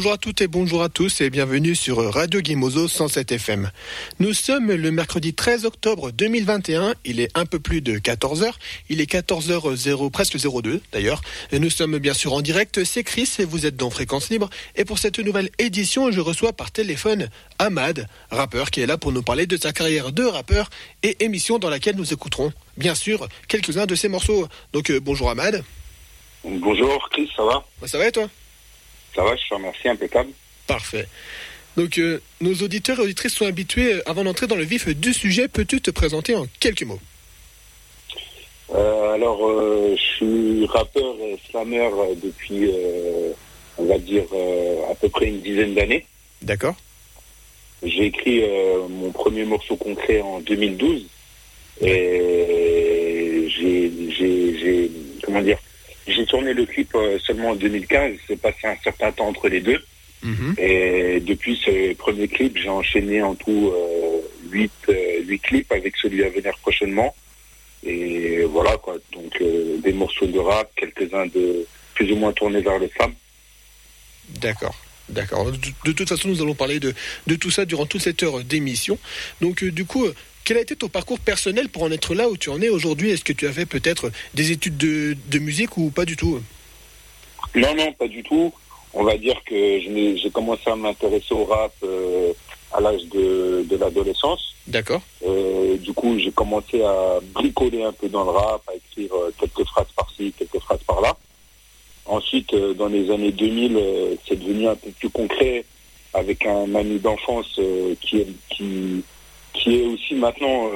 Bonjour à toutes et bonjour à tous et bienvenue sur Radio Guimozo 107 FM. Nous sommes le mercredi 13 octobre 2021, il est un peu plus de 14h, il est 14h0, presque 02 d'ailleurs. Et nous sommes bien sûr en direct, c'est Chris et vous êtes dans Fréquence Libre. Et pour cette nouvelle édition, je reçois par téléphone Ahmad, rappeur qui est là pour nous parler de sa carrière de rappeur et émission dans laquelle nous écouterons bien sûr quelques-uns de ses morceaux. Donc bonjour Ahmad. Bonjour Chris, ça va ? Ça va et toi ? Ça va, je te remercie, impeccable. Parfait. Donc, nos auditeurs et auditrices sont habitués, avant d'entrer dans le vif du sujet, peux-tu te présenter en quelques mots ? Je suis rappeur et slammer depuis, on va dire, à peu près une dizaine d'années. D'accord. J'ai écrit mon premier morceau concret en 2012. Et j'ai tourné le clip seulement en 2015, il s'est passé un certain temps entre les deux. Et depuis ce premier clip, j'ai enchaîné en tout 8 clips avec celui à venir prochainement. Et voilà quoi, donc des morceaux de rap, quelques-uns de plus ou moins tournés vers les femmes. D'accord. De toute façon, nous allons parler de tout ça durant toute cette heure d'émission. Donc du coup... Quel a été ton parcours personnel pour en être là où tu en es aujourd'hui ? Est-ce que tu as fait peut-être des études de musique ou pas du tout ? Non, pas du tout. On va dire que j'ai commencé à m'intéresser au rap à l'âge de l'adolescence. D'accord. Du coup, j'ai commencé à bricoler un peu dans le rap, à écrire quelques phrases par-ci, quelques phrases par-là. Ensuite, dans les années 2000, c'est devenu un peu plus concret avec un ami d'enfance qui est aussi maintenant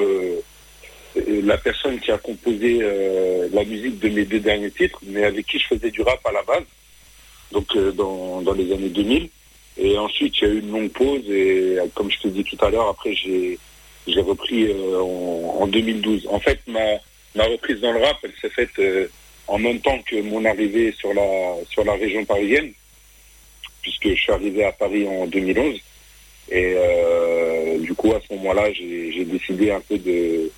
la personne qui a composé la musique de mes 2 derniers titres, mais avec qui je faisais du rap à la base, donc dans les années 2000. Et ensuite, il y a eu une longue pause et comme je te dis tout à l'heure, après j'ai repris en 2012. En fait, ma reprise dans le rap, elle s'est faite en même temps que mon arrivée sur la région parisienne, puisque je suis arrivé à Paris en 2011. Et du coup, à ce moment-là, j'ai décidé un peu de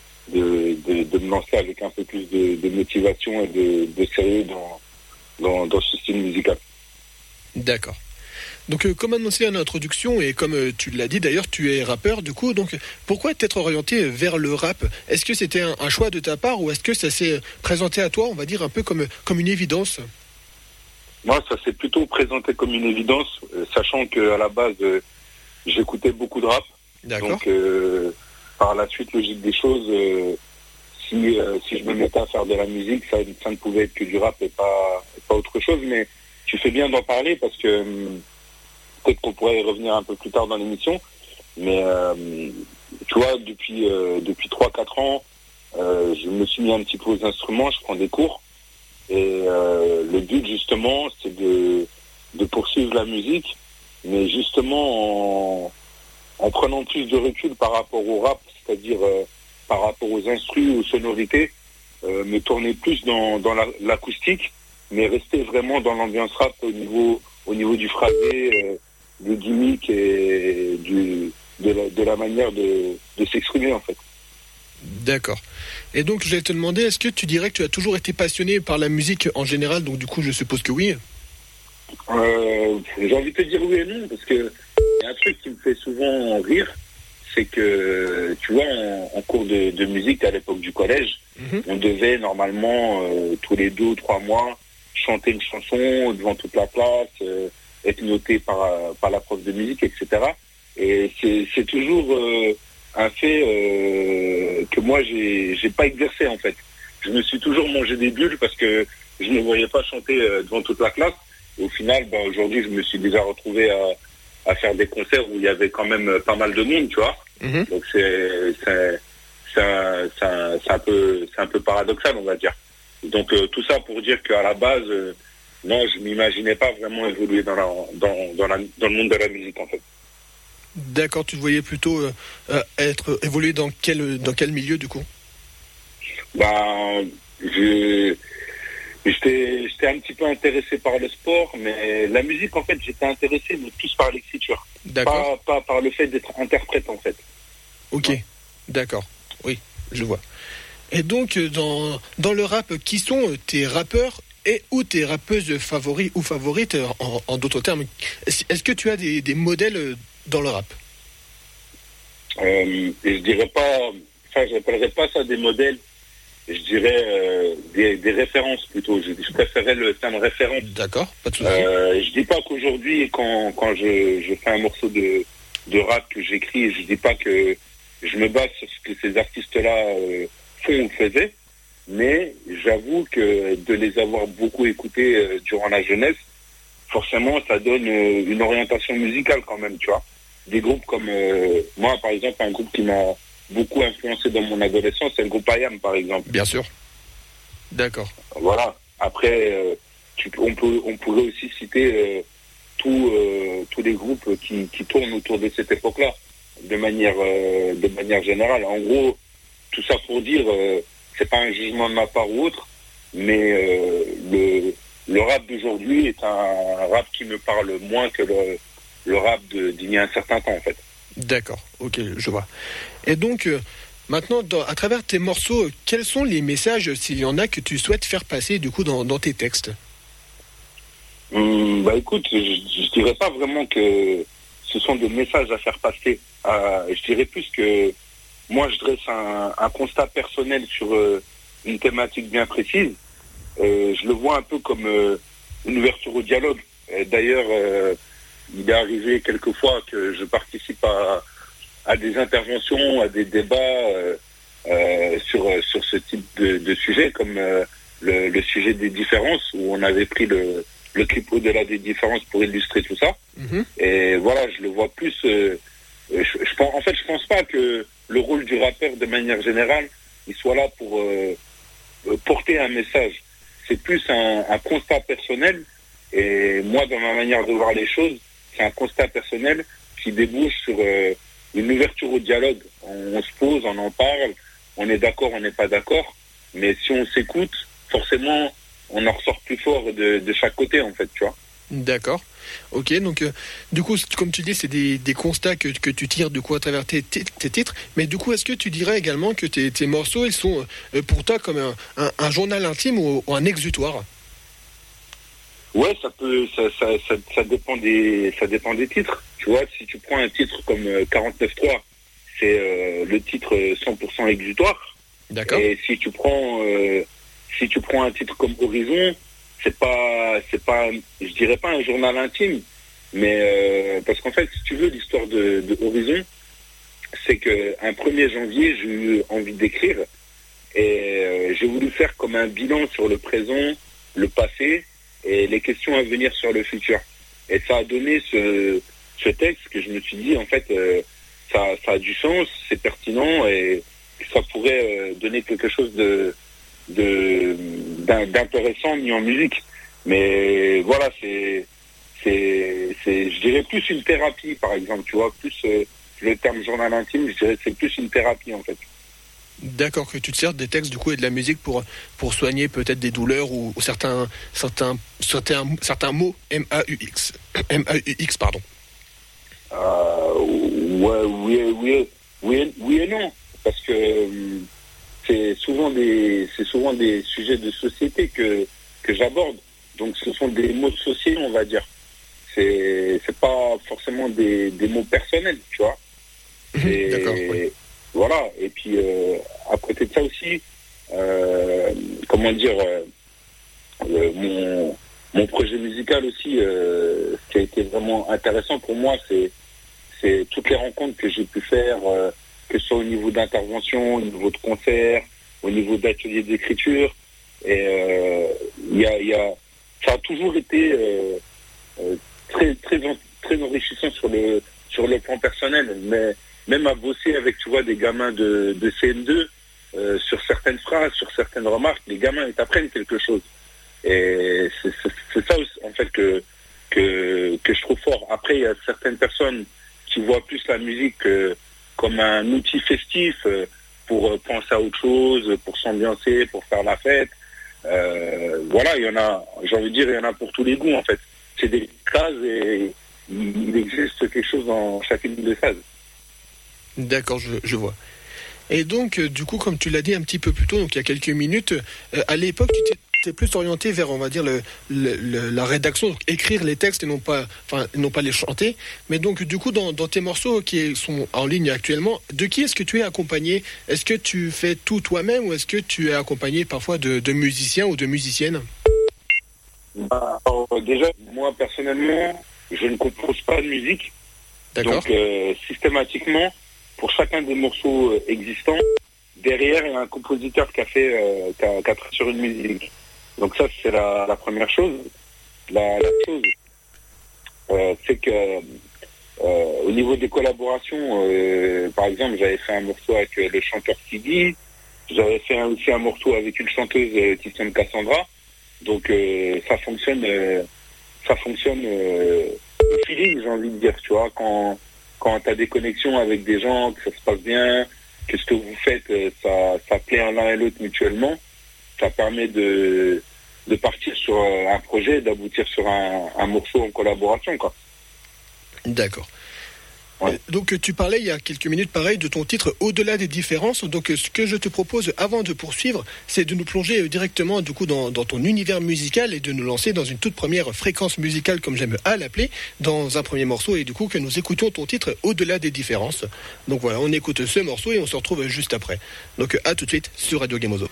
me lancer avec un peu plus de motivation et de sérieux dans ce style musical. D'accord. Donc, comme annoncé en introduction, et comme tu l'as dit d'ailleurs, tu es rappeur, du coup, donc pourquoi t'être orienté vers le rap ? Est-ce que c'était un choix de ta part ou est-ce que ça s'est présenté à toi, on va dire, un peu comme une évidence ? Moi, ça s'est plutôt présenté comme une évidence, sachant qu'à la base... j'écoutais beaucoup de rap. D'accord. Donc, par la suite, logique des choses, si je me mettais à faire de la musique, ça ne pouvait être que du rap et pas autre chose. Mais tu fais bien d'en parler parce que peut-être qu'on pourrait y revenir un peu plus tard dans l'émission. Mais tu vois, depuis 3-4 ans, je me suis mis un petit peu aux instruments, je prends des cours. Et le but, justement, c'est de poursuivre la musique, mais justement en prenant plus de recul par rapport au rap, c'est-à-dire par rapport aux instrus, aux sonorités, me tourner plus dans l'acoustique, mais rester vraiment dans l'ambiance rap au niveau du phrasé, du gimmick et de la manière de s'exprimer en fait. D'accord. Et donc je vais te demander, est-ce que tu dirais que tu as toujours été passionné par la musique en général ? Donc du coup je suppose que oui. J'ai envie de te dire oui et non, parce que il y a un truc qui me fait souvent rire, c'est que, tu vois, en cours de musique à l'époque du collège, on devait normalement, tous les 2 ou 3 mois, chanter une chanson devant toute la classe, être noté par la prof de musique, etc. Et c'est toujours un fait que moi, j'ai pas exercé, en fait. Je me suis toujours mangé des bulles parce que je ne voyais pas chanter devant toute la classe. Et au final, aujourd'hui, je me suis déjà retrouvé à faire des concerts où il y avait quand même pas mal de monde, tu vois. Donc c'est un peu paradoxal, on va dire. Donc tout ça pour dire qu'à la base, non, je m'imaginais pas vraiment évoluer dans le monde de la musique, en fait. D'accord, tu te voyais plutôt évoluer dans quel milieu, du coup ? J'étais un petit peu intéressé par le sport, mais la musique, en fait, j'étais intéressé, mais plus par l'écriture. D'accord. Pas par le fait d'être interprète, en fait. Ok, ouais. D'accord, oui, je vois. Et donc, dans le rap, qui sont tes rappeurs et ou tes rappeuses favoris ou favorites, en d'autres termes? Est-ce que tu as des modèles dans le rap? Et je dirais pas, enfin, j'appellerais pas ça des modèles, je dirais des références plutôt. Je préférais le terme référence. D'accord, pas de souci. Je dis pas qu'aujourd'hui, quand je fais un morceau de rap que j'écris, je dis pas que je me base sur ce que ces artistes-là font ou faisaient, mais j'avoue que de les avoir beaucoup écoutés durant la jeunesse, forcément, ça donne une orientation musicale quand même, tu vois. Des groupes comme moi, par exemple, un groupe qui m'a beaucoup influencé dans mon adolescence, c'est le groupe IAM, par exemple. Bien sûr. D'accord. Voilà. Après, on pourrait aussi citer tous les groupes qui tournent autour de cette époque-là, de manière générale. En gros, tout ça pour dire, c'est pas un jugement de ma part ou autre, mais le rap d'aujourd'hui est un rap qui me parle moins que le rap d'il y a un certain temps, en fait. D'accord, ok, je vois. Et donc, maintenant, à travers tes morceaux, quels sont les messages, s'il y en a, que tu souhaites faire passer, du coup, dans tes textes? Écoute, je dirais pas vraiment que ce sont des messages à faire passer. Je dirais plus que moi, je dresse un constat personnel sur une thématique bien précise. Je le vois un peu comme une ouverture au dialogue. D'ailleurs, il est arrivé quelquefois que je participe à des interventions, à des débats sur ce type de sujet, comme le sujet des différences, où on avait pris le clip au-delà des différences pour illustrer tout ça. Mm-hmm. Et voilà, je le vois plus... je pense pas que le rôle du rappeur, de manière générale, il soit là pour porter un message. C'est plus un constat personnel. Et moi, dans ma manière de voir les choses, c'est un constat personnel qui débouche sur une ouverture au dialogue. On se pose, on en parle, on est d'accord, on n'est pas d'accord. Mais si on s'écoute, forcément, on en ressort plus fort de chaque côté, en fait, tu vois. D'accord. Ok, donc du coup, comme tu dis, c'est des constats que tu tires du coup à travers tes titres. Mais du coup, est-ce que tu dirais également que tes morceaux, ils sont pour toi comme un journal intime ou un exutoire? Ouais, ça dépend des titres. Tu vois, si tu prends un titre comme 49.3, c'est le titre 100% exutoire. D'accord. Et si tu prends un titre comme Horizon, c'est pas, je dirais pas un journal intime, mais parce qu'en fait, si tu veux, l'histoire de Horizon, c'est que un 1er janvier, j'ai eu envie d'écrire et j'ai voulu faire comme un bilan sur le présent, le passé et les questions à venir sur le futur. Et ça a donné ce texte que je me suis dit, en fait, ça a du sens, c'est pertinent et ça pourrait donner quelque chose d'intéressant mis en musique. Mais voilà, c'est je dirais plus une thérapie, par exemple, tu vois, plus le terme journal intime, je dirais que c'est plus une thérapie, en fait. D'accord, que tu te sers des textes du coup et de la musique pour soigner peut-être des douleurs ou certains mots MAUX, pardon. Oui et non, parce que c'est souvent des sujets de société que j'aborde. Donc ce sont des mots sociaux, on va dire. C'est pas forcément des mots personnels, tu vois. D'accord, oui. Voilà, et puis à côté de ça aussi, mon projet musical aussi, ce qui a été vraiment intéressant pour moi, c'est toutes les rencontres que j'ai pu faire, que ce soit au niveau d'intervention, au niveau de concert, au niveau d'ateliers d'écriture, et ça a toujours été très enrichissant sur le plan personnel, mais même à bosser avec, tu vois, des gamins de CM2 sur certaines phrases, sur certaines remarques, les gamins ils t'apprennent quelque chose. Et c'est ça aussi, en fait, que je trouve fort. Après, il y a certaines personnes qui voient plus la musique comme un outil festif pour penser à autre chose, pour s'ambiancer, pour faire la fête. Voilà, il y en a, j'ai envie de dire, il y en a pour tous les goûts, en fait. C'est des cases et il existe quelque chose dans chacune des phases. D'accord, je vois. Et donc, du coup, comme tu l'as dit un petit peu plus tôt, donc il y a quelques minutes, à l'époque, tu t'es plus orienté vers, on va dire, la rédaction, donc écrire les textes et non pas les chanter. Mais donc, du coup, dans tes morceaux qui sont en ligne actuellement, de qui est-ce que tu es accompagné? Est-ce que tu fais tout toi-même ou est-ce que tu es accompagné parfois de musiciens ou de musiciennes? Alors, déjà, moi, personnellement, je ne compose pas de musique. D'accord. Donc, systématiquement, pour chacun des morceaux existants, derrière, il y a un compositeur qui a travaillé sur une musique. Donc ça, c'est la première chose. La chose, c'est que au niveau des collaborations, par exemple, j'avais fait un morceau avec le chanteur Sidi, j'avais fait aussi un morceau avec une chanteuse qui s'appelle Cassandra. Donc ça fonctionne au feeling, j'ai envie de dire, tu vois, quand tu as des connexions avec des gens, que ça se passe bien, que ce que vous faites, ça plaît à l'un et l'autre mutuellement, ça permet de partir sur un projet, d'aboutir sur un morceau en collaboration, quoi. D'accord. Ouais. Donc tu parlais il y a quelques minutes pareil de ton titre Au-delà des différences. Donc ce que je te propose avant de poursuivre, c'est de nous plonger directement du coup dans ton univers musical et de nous lancer dans une toute première fréquence musicale, comme j'aime à l'appeler, dans un premier morceau, et du coup que nous écoutions ton titre Au-delà des différences. Donc voilà, on écoute ce morceau et on se retrouve juste après. Donc à tout de suite sur Radio Gemozo.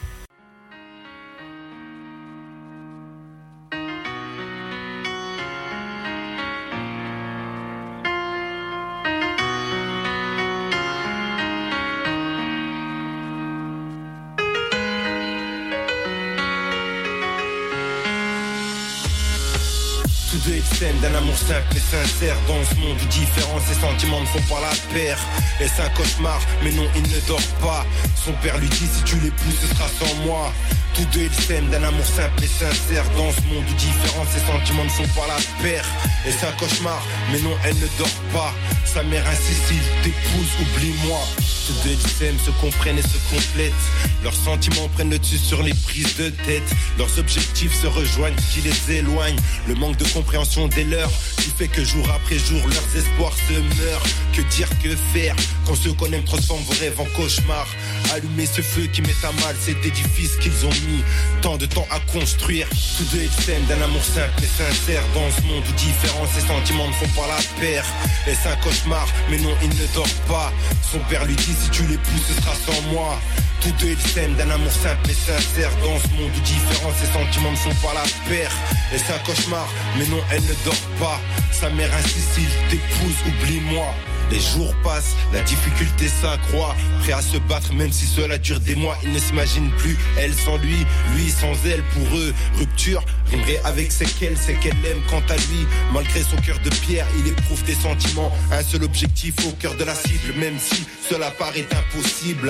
D'un amour simple et sincère. Dans ce monde différent, ses sentiments ne font pas la paire. Est-ce un cauchemar? Mais non, il ne dort pas. Son père lui dit, si tu l'épouses, ce sera sans moi. Tous deux ils s'aiment d'un amour simple et sincère. Dans ce monde différent, ses sentiments ne font pas la paire. Est-ce un cauchemar? Mais non, elle ne dort pas. Sa mère insiste, il t'épouse, oublie-moi. Tous deux ils s'aiment, se comprennent et se complètent. Leurs sentiments prennent le dessus sur les prises de tête. Leurs objectifs se rejoignent, ce qui les éloigne. Le manque de compréhension des leurs qui fait que jour après jour leurs espoirs se meurent. Que dire, que faire quand ceux qu'on aime transforment vos rêves en cauchemars? Allumer ce feu qui met à mal cet édifice qu'ils ont mis tant de temps à construire. Tous deux ils s'aiment d'un amour simple et sincère. Dans ce monde différent, ces sentiments ne font pas la paire. Est-ce un cauchemar? Mais non, il ne dort pas. Son père lui dit, si tu l'épouses, ce sera sans moi. Tous deux ils s'aiment d'un amour simple et sincère. Dans ce monde différent, ces sentiments ne font pas la paire. Est-ce un cauchemar? Mais non, elle ne dort pas. Sa mère insiste, il t'épouse, oublie-moi. Les jours passent, la difficulté s'accroît. Prêt à se battre même si cela dure des mois. Ils ne s'imaginent plus, elle sans lui, lui sans elle. Pour eux, rupture rimerait avec c'est qu'elle aime. Quant à lui, malgré son cœur de pierre, il éprouve des sentiments. Un seul objectif au cœur de la cible, même si cela paraît impossible.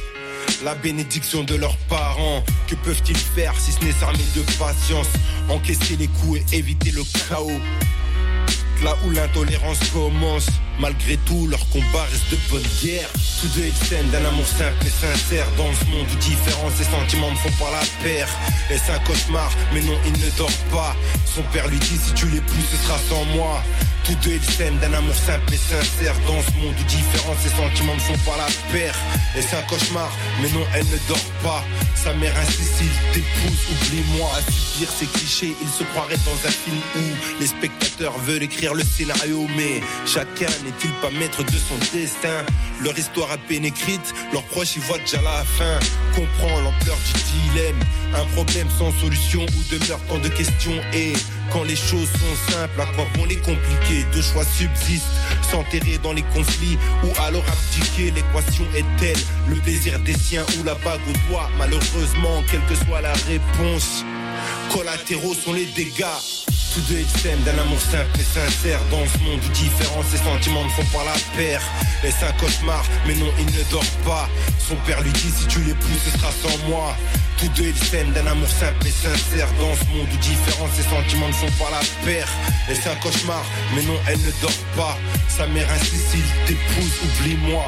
La bénédiction de leurs parents, que peuvent-ils faire si ce n'est s'armer de patience? Encaisser les coups et éviter le chaos. Là où l'intolérance commence, malgré tout leur combat reste de bonne guerre. Tous deux ils s'aiment d'un amour simple et sincère. Dans ce monde différent, ces sentiments ne font pas la paire. Est-ce un cauchemar? Mais non, il ne dort pas. Son père lui dit, si tu l'épouses, ce sera sans moi. Tous deux ils s'aiment d'un amour simple et sincère. Dans ce monde différent, ces sentiments ne font pas la paire. Est-ce un cauchemar? Mais non, elle ne dort pas. Sa mère insiste, il t'épouse, oublie-moi. À subir ces clichés, il se croirait dans un film où les spectateurs veulent écrire le scénario, mais chacun n'est-il pas maître de son destin? Leur histoire à peine écrite, leurs proches y voient déjà la fin. Comprends l'ampleur du dilemme, un problème sans solution où demeurent tant de questions. Et quand les choses sont simples, à quoi bon les compliquer? Deux choix subsistent, s'enterrer dans les conflits ou alors abdiquer. L'équation est-elle le plaisir des siens ou la bague au doigt? Malheureusement, quelle que soit la réponse, collatéraux sont les dégâts. Tous deux ils s'aiment d'un amour simple et sincère. Dans ce monde différent, ces sentiments ne font pas la paire. Est-ce un cauchemar? Mais non, il ne dort pas. Son père lui dit, si tu l'épouses, ce sera sans moi. Tous deux ils s'aiment d'un amour simple et sincère. Dans ce monde différent, ces sentiments ne font pas la paire. Est-ce un cauchemar? Mais non, elle ne dort pas. Sa mère insiste, il t'épouse, oublie-moi.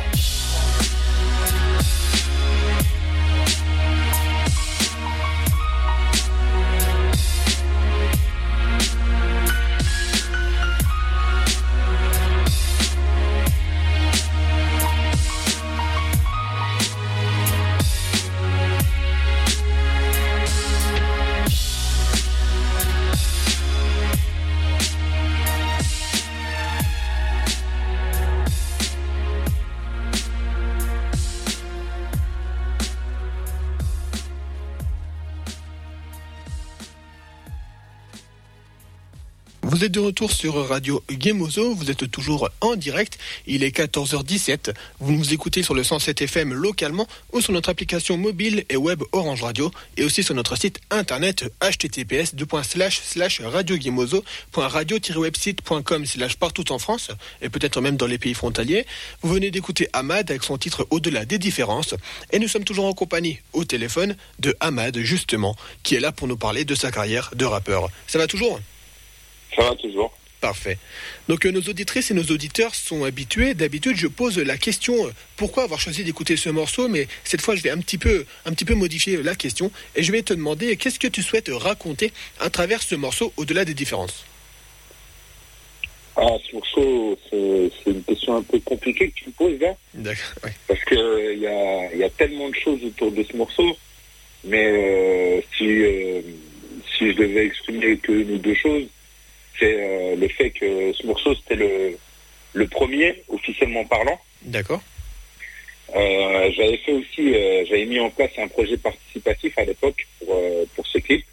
Vous êtes de retour sur Radio Gemozo, vous êtes toujours en direct, il est 14h17, vous nous écoutez sur le 107 FM localement ou sur notre application mobile et web Orange Radio et aussi sur notre site internet https://radiogemozo.radio-website.com/ partout en France et peut-être même dans les pays frontaliers. Vous venez d'écouter Ahmad avec son titre Au-delà des différences et nous sommes toujours en compagnie au téléphone de Ahmad justement qui est là pour nous parler de sa carrière de rappeur. Ça va toujours ? Ça va toujours. Parfait. Donc nos auditrices et nos auditeurs sont habitués. D'habitude, je pose la question pourquoi avoir choisi d'écouter ce morceau, mais cette fois, je vais un petit peu modifier la question et je vais te demander qu'est-ce que tu souhaites raconter à travers ce morceau Au-delà des différences. Ce morceau, c'est une question un peu compliquée que tu me poses là. D'accord. Oui. Parce que il y a tellement de choses autour de ce morceau, mais si je devais exprimer qu'une ou deux choses, c'est le fait que ce morceau, c'était le premier, officiellement parlant. D'accord. J'avais mis en place un projet participatif à l'époque pour ce clip.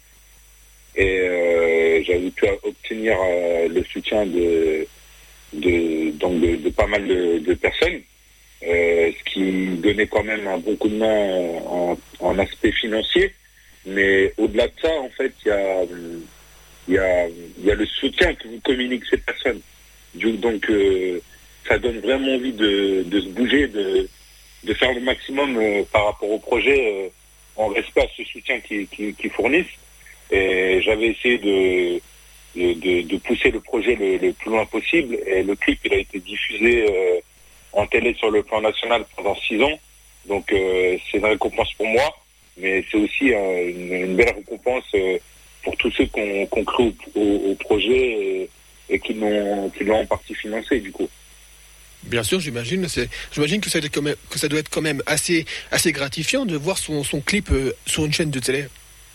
Et j'avais pu obtenir le soutien de pas mal de personnes, ce qui me donnait quand même un bon coup de main en aspect financier. Mais au-delà de ça, en fait, il y a le soutien que vous communiquent ces personnes. Donc, ça donne vraiment envie de se bouger, de faire le maximum par rapport au projet, en respect à ce soutien qu'ils fournissent. Et j'avais essayé de pousser le projet le plus loin possible. Et le clip, il a été diffusé en télé sur le plan national pendant 6 ans. Donc, c'est une récompense pour moi, mais c'est aussi une belle récompense pour tous ceux qui ont cru au projet et qui l'ont en partie financé, du coup. Bien sûr, j'imagine que ça doit être quand même assez gratifiant de voir son clip sur une chaîne de télé.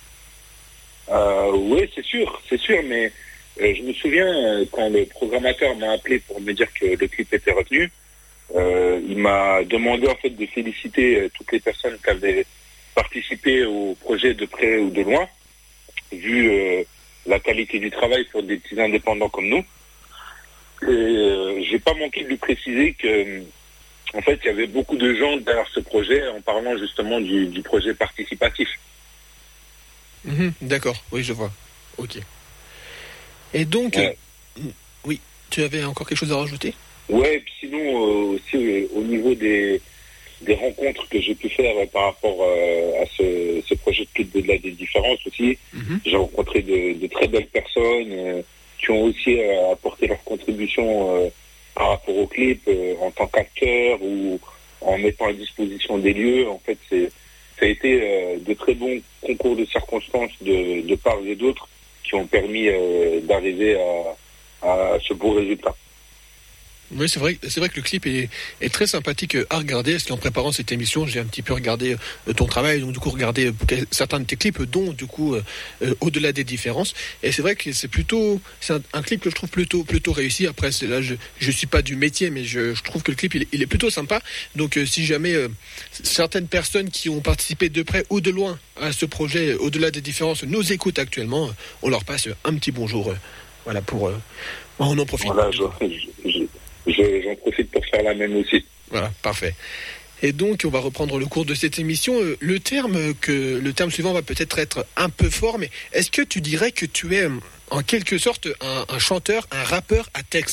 Oui, c'est sûr, mais je me souviens quand le programmateur m'a appelé pour me dire que le clip était retenu, il m'a demandé en fait de féliciter toutes les personnes qui avaient participé au projet de près ou de loin, vu la qualité du travail pour des petits indépendants comme nous. Et j'ai pas manqué de lui préciser que en fait il y avait beaucoup de gens derrière ce projet en parlant justement du projet participatif. D'accord, oui, je vois. Ok. Et donc, oui, tu avais encore quelque chose à rajouter ? Ouais, et puis sinon aussi au niveau des rencontres que j'ai pu faire par rapport à ce projet de clip Au-delà des différences aussi, j'ai rencontré de très belles personnes qui ont aussi apporté leur contribution par rapport au clip en tant qu'acteur ou en mettant à disposition des lieux. En fait, ça a été de très bons concours de circonstances de part et d'autre qui ont permis d'arriver à ce beau résultat. Oui, c'est vrai que le clip est très sympathique à regarder, parce qu'en préparant cette émission, j'ai un petit peu regardé ton travail, donc du coup regardé certains de tes clips, dont du coup Au-delà des différences. Et c'est vrai que c'est un clip que je trouve plutôt réussi. Après, là, je suis pas du métier, mais je trouve que le clip il est plutôt sympa. Donc si jamais certaines personnes qui ont participé de près ou de loin à ce projet Au-delà des différences nous écoutent actuellement, on leur passe un petit bonjour. Voilà pour on en profite. Voilà, j'en profite pour faire la même aussi. Voilà, parfait. Et donc, on va reprendre le cours de cette émission. Le terme suivant va peut-être être un peu fort, mais est-ce que tu dirais que tu es en quelque sorte un chanteur, un rappeur à texte ?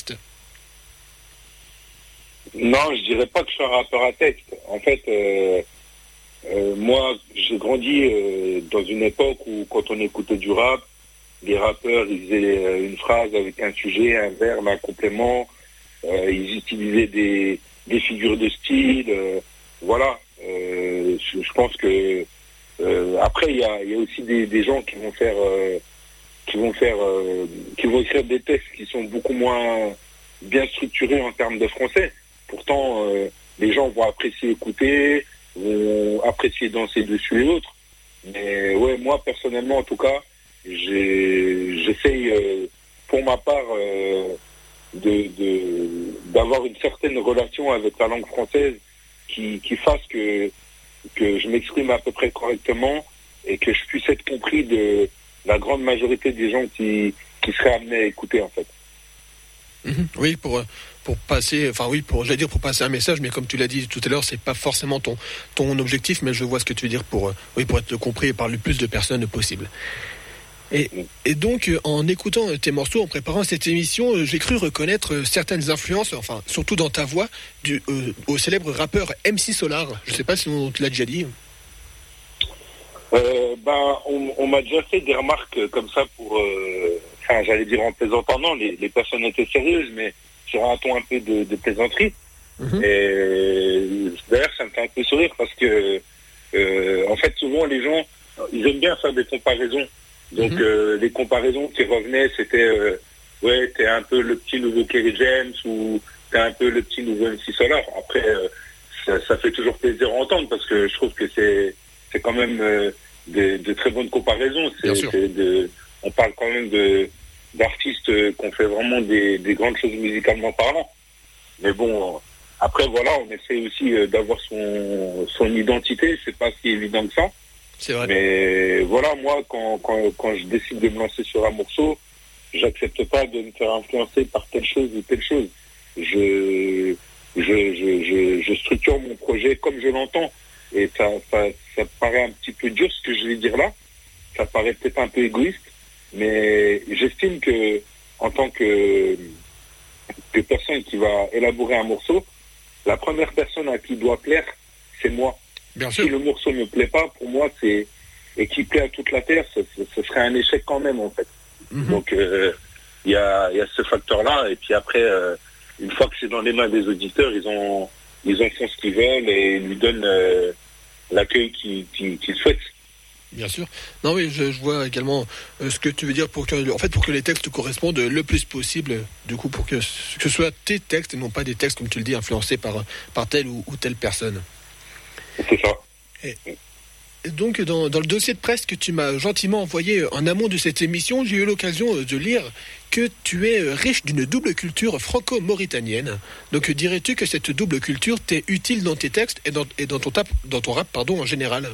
Non, je dirais pas que je suis un rappeur à texte. En fait, moi, j'ai grandi dans une époque où quand on écoutait du rap, les rappeurs, ils faisaient une phrase avec un sujet, un verbe, un complément. Ils utilisaient des figures de style, voilà. Je pense que après il y a aussi des gens qui vont écrire des textes qui sont beaucoup moins bien structurés en termes de français. Pourtant, les gens vont apprécier écouter, vont apprécier danser dessus et autres. Mais ouais, moi personnellement en tout cas, j'essaye pour ma part d'avoir une certaine relation avec la langue française qui fasse que je m'exprime à peu près correctement et que je puisse être compris de la grande majorité des gens qui qui seraient amenés à écouter en fait. Oui, pour passer, pour passer un message, mais comme tu l'as dit tout à l'heure, c'est pas forcément ton objectif, mais je vois ce que tu veux dire pour être compris par le plus de personnes possible. Et donc, en écoutant tes morceaux, en préparant cette émission, j'ai cru reconnaître certaines influences, enfin, surtout dans ta voix, au célèbre rappeur MC Solar. Je sais pas si on te l'a déjà dit. On m'a déjà fait des remarques comme ça pour, j'allais dire en plaisantant, non, les personnes étaient sérieuses, mais sur un ton un peu de plaisanterie. Et d'ailleurs, ça me fait un peu sourire parce que, en fait, souvent les gens, ils aiment bien faire des comparaisons. Donc les comparaisons qui revenaient, c'était t'es un peu le petit nouveau Kerry James ou t'es un peu le petit nouveau MC Solar. Après, ça fait toujours plaisir à entendre parce que je trouve que c'est quand même de très bonnes comparaisons. On parle quand même d'artistes qui ont fait vraiment des grandes choses musicalement parlant. Mais bon, après voilà, on essaie aussi d'avoir son identité. C'est pas si évident que ça. C'est vrai. Mais voilà, moi, quand je décide de me lancer sur un morceau, j'accepte pas de me faire influencer par telle chose ou telle chose. Je structure mon projet comme je l'entends. Et ça paraît un petit peu dur ce que je vais dire là. Ça paraît peut-être un peu égoïste, mais j'estime que en tant que personne qui va élaborer un morceau, la première personne à qui doit plaire, c'est moi. Bien sûr. Si le morceau ne me plaît pas, pour moi, et qui plaît à toute la terre, ce serait un échec quand même, en fait. Donc, il y a ce facteur-là, et puis après, une fois que c'est dans les mains des auditeurs, ils en font ce qu'ils veulent et ils lui donnent l'accueil qu'ils souhaitent. Bien sûr. Non, oui, je vois également ce que tu veux dire pour que les textes correspondent le plus possible, du coup, pour que ce soit tes textes et non pas des textes, comme tu le dis, influencés par telle ou telle personne. C'est ça. Et donc, dans le dossier de presse que tu m'as gentiment envoyé en amont de cette émission, j'ai eu l'occasion de lire que tu es riche d'une double culture franco-mauritanienne. Donc, dirais-tu que cette double culture t'est utile dans tes textes et dans ton rap en général?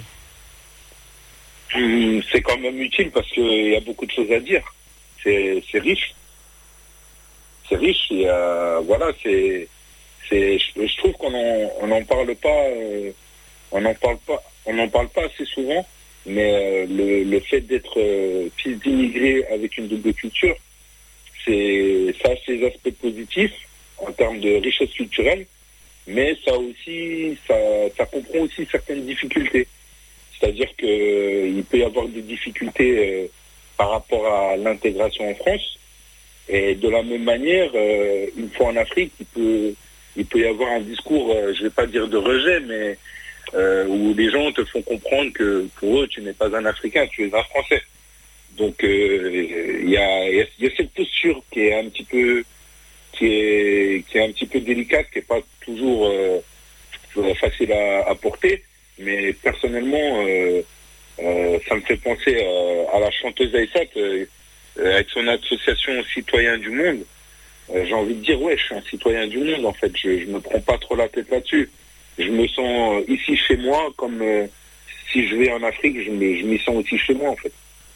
C'est quand même utile parce qu'il y a beaucoup de choses à dire. C'est riche. C'est riche. Et, voilà, je trouve qu'on n'en parle pas. On n'en parle pas assez souvent, mais le fait d'être fils d'immigrés avec une double culture, ça a ses aspects positifs en termes de richesse culturelle, mais ça comprend aussi certaines difficultés. C'est-à-dire qu'il peut y avoir des difficultés par rapport à l'intégration en France, et de la même manière, une fois en Afrique, il peut y avoir un discours, je ne vais pas dire de rejet, mais où les gens te font comprendre que pour eux, tu n'es pas un Africain, tu es un Français. Donc, il y a cette posture qui est un petit peu délicate, qui est pas toujours facile à porter. Mais personnellement, ça me fait penser à la chanteuse Aïssat avec son association Citoyens du Monde. J'ai envie de dire, ouais, je suis un citoyen du monde, en fait. Je me prends pas trop la tête là-dessus. Je me sens ici chez moi, comme si je vais en Afrique, je m'y sens aussi chez moi, en fait.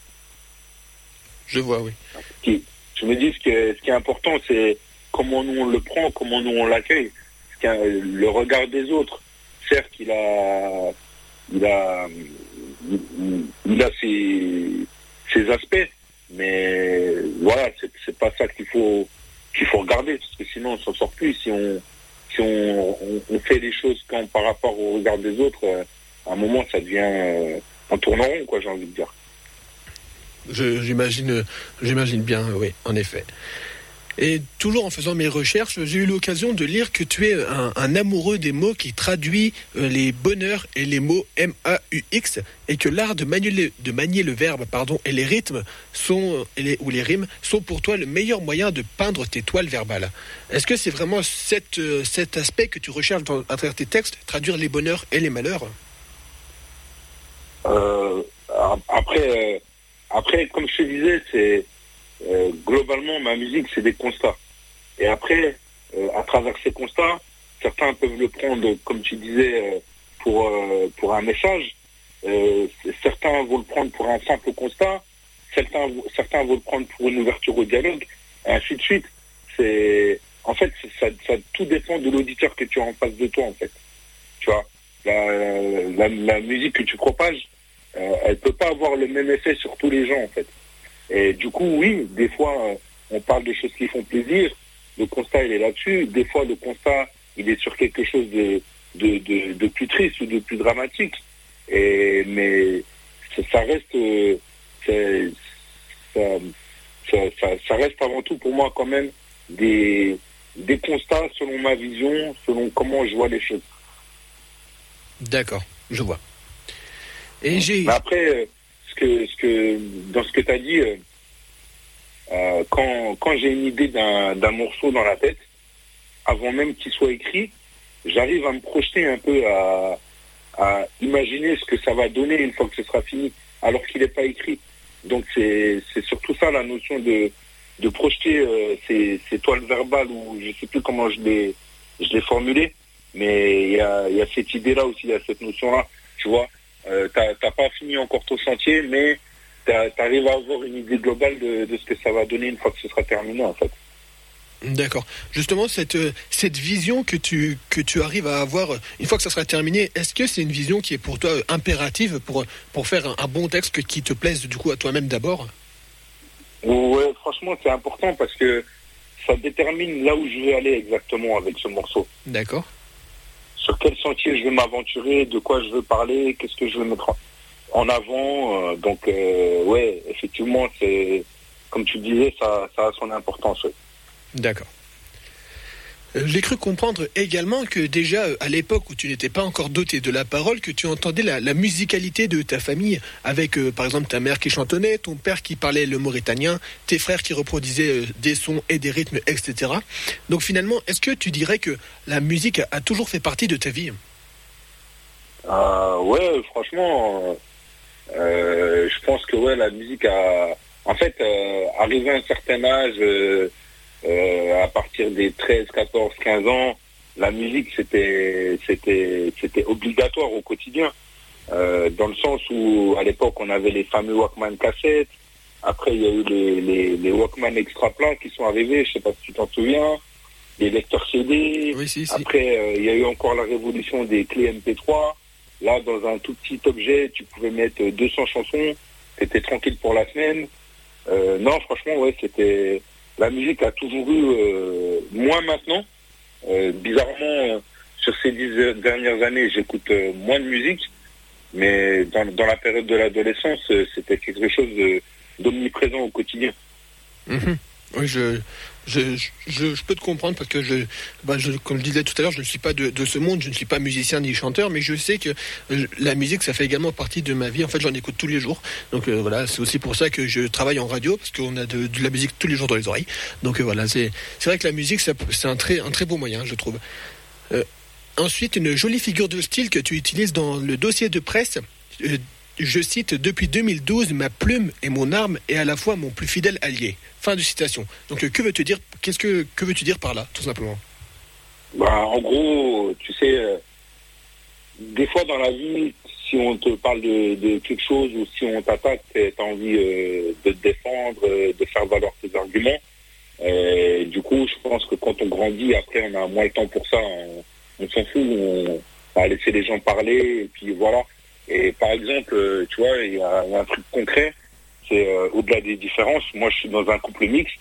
Je vois, oui. Je me dis, ce qui est important, c'est comment nous on le prend, comment nous on l'accueille. Le regard des autres, certes, il a ses aspects, mais voilà, c'est pas ça qu'il faut regarder, parce que sinon on s'en sort plus. Si on fait les choses par rapport au regard des autres, à un moment ça devient un tourne rond, quoi, j'ai envie de dire. J'imagine bien, oui, en effet. Et toujours en faisant mes recherches, j'ai eu l'occasion de lire que tu es un amoureux des mots qui traduit les bonheurs et les mots M-A-U-X, et que l'art de manier le verbe, et les rythmes ou les rimes sont pour toi le meilleur moyen de peindre tes toiles verbales. Est-ce que c'est vraiment cet aspect que tu recherches à travers tes textes, traduire les bonheurs et les malheurs? Après, comme je te disais, c'est globalement, ma musique, c'est des constats. Et après, à travers ces constats, certains peuvent le prendre, comme tu disais, pour un message. Certains vont le prendre pour un simple constat. certains vont le prendre pour une ouverture au dialogue, et ainsi de suite. En fait, ça tout dépend de l'auditeur que tu as en face de toi, en fait. Tu vois, la musique que tu propages, elle peut pas avoir le même effet sur tous les gens, en fait. Et du coup, oui, des fois, on parle de choses qui font plaisir. Le constat, il est là-dessus. Des fois, le constat, il est sur quelque chose de plus triste ou de plus dramatique. Mais ça reste, ça reste avant tout pour moi quand même des constats selon ma vision, selon comment je vois les choses. D'accord, je vois. Et mais après, dans ce que tu as dit, quand j'ai une idée d'un morceau dans la tête, avant même qu'il soit écrit, j'arrive à me projeter un peu, à imaginer ce que ça va donner une fois que ce sera fini, alors qu'il n'est pas écrit. Donc c'est surtout ça la notion de projeter ces toiles verbales, ou je sais plus comment je l'ai formulé, mais il y a cette idée-là aussi, il y a cette notion-là, tu vois. T'as pas fini encore ton chantier, mais t'arrives à avoir une idée globale de ce que ça va donner une fois que ce sera terminé, en fait. D'accord. Justement, cette vision que tu arrives à avoir une fois que ça sera terminé, est-ce que c'est une vision qui est pour toi impérative pour faire un bon texte qui te plaise du coup à toi-même d'abord? Ouais, franchement, c'est important parce que ça détermine là où je vais aller exactement avec ce morceau. D'accord. Sur quel sentier je vais m'aventurer, de quoi je veux parler, qu'est-ce que je veux mettre en avant. Donc, ouais, effectivement, c'est comme tu disais, ça a son importance. Ouais. D'accord. J'ai cru comprendre également que déjà à l'époque où tu n'étais pas encore doté de la parole, que tu entendais la musicalité de ta famille avec par exemple ta mère qui chantonnait, ton père qui parlait le mauritanien, tes frères qui reproduisaient des sons et des rythmes, etc. Donc finalement, est-ce que tu dirais que la musique a toujours fait partie de ta vie? Ouais, franchement, je pense que ouais, la musique a... En fait, arrivé à un certain âge... à partir des 13, 14, 15 ans, la musique c'était obligatoire au quotidien, dans le sens où à l'époque on avait les fameux Walkman cassettes. Après il y a eu les Walkman extra plats qui sont arrivés, je sais pas si tu t'en souviens, les lecteurs CD. Oui, si. Après il y a eu encore la révolution des clés MP3. Là, dans un tout petit objet, tu pouvais mettre 200 chansons, t'étais tranquille pour la semaine. Non, franchement, ouais, c'était... La musique a toujours eu, moins maintenant. Bizarrement, sur ces 10 dernières années, j'écoute moins de musique. Mais dans la période de l'adolescence, c'était quelque chose d'omniprésent au quotidien. Mm-hmm. Oui, je peux te comprendre parce que comme je disais tout à l'heure, je ne suis pas de ce monde, je ne suis pas musicien ni chanteur, mais je sais que la musique, ça fait également partie de ma vie. En fait, j'en écoute tous les jours. Donc voilà, c'est aussi pour ça que je travaille en radio, parce qu'on a de la musique tous les jours dans les oreilles. Donc voilà, c'est vrai que la musique, c'est un très beau moyen, je trouve. Ensuite, une jolie figure de style que tu utilises dans le dossier de presse. Je cite, depuis 2012, ma plume est mon arme et à la fois mon plus fidèle allié. Fin de citation. Donc, que veux-tu dire? Que veux-tu dire par là, tout simplement? En gros, tu sais, des fois dans la vie, si on te parle de quelque chose ou si on t'attaque, t'as envie de te défendre, de faire valoir tes arguments. Du coup, je pense que quand on grandit, après, on a moins le temps pour ça. On s'en fout, on va laisser les gens parler et puis voilà. Et par exemple, tu vois, il y a un truc concret, c'est au-delà des différences. Moi, je suis dans un couple mixte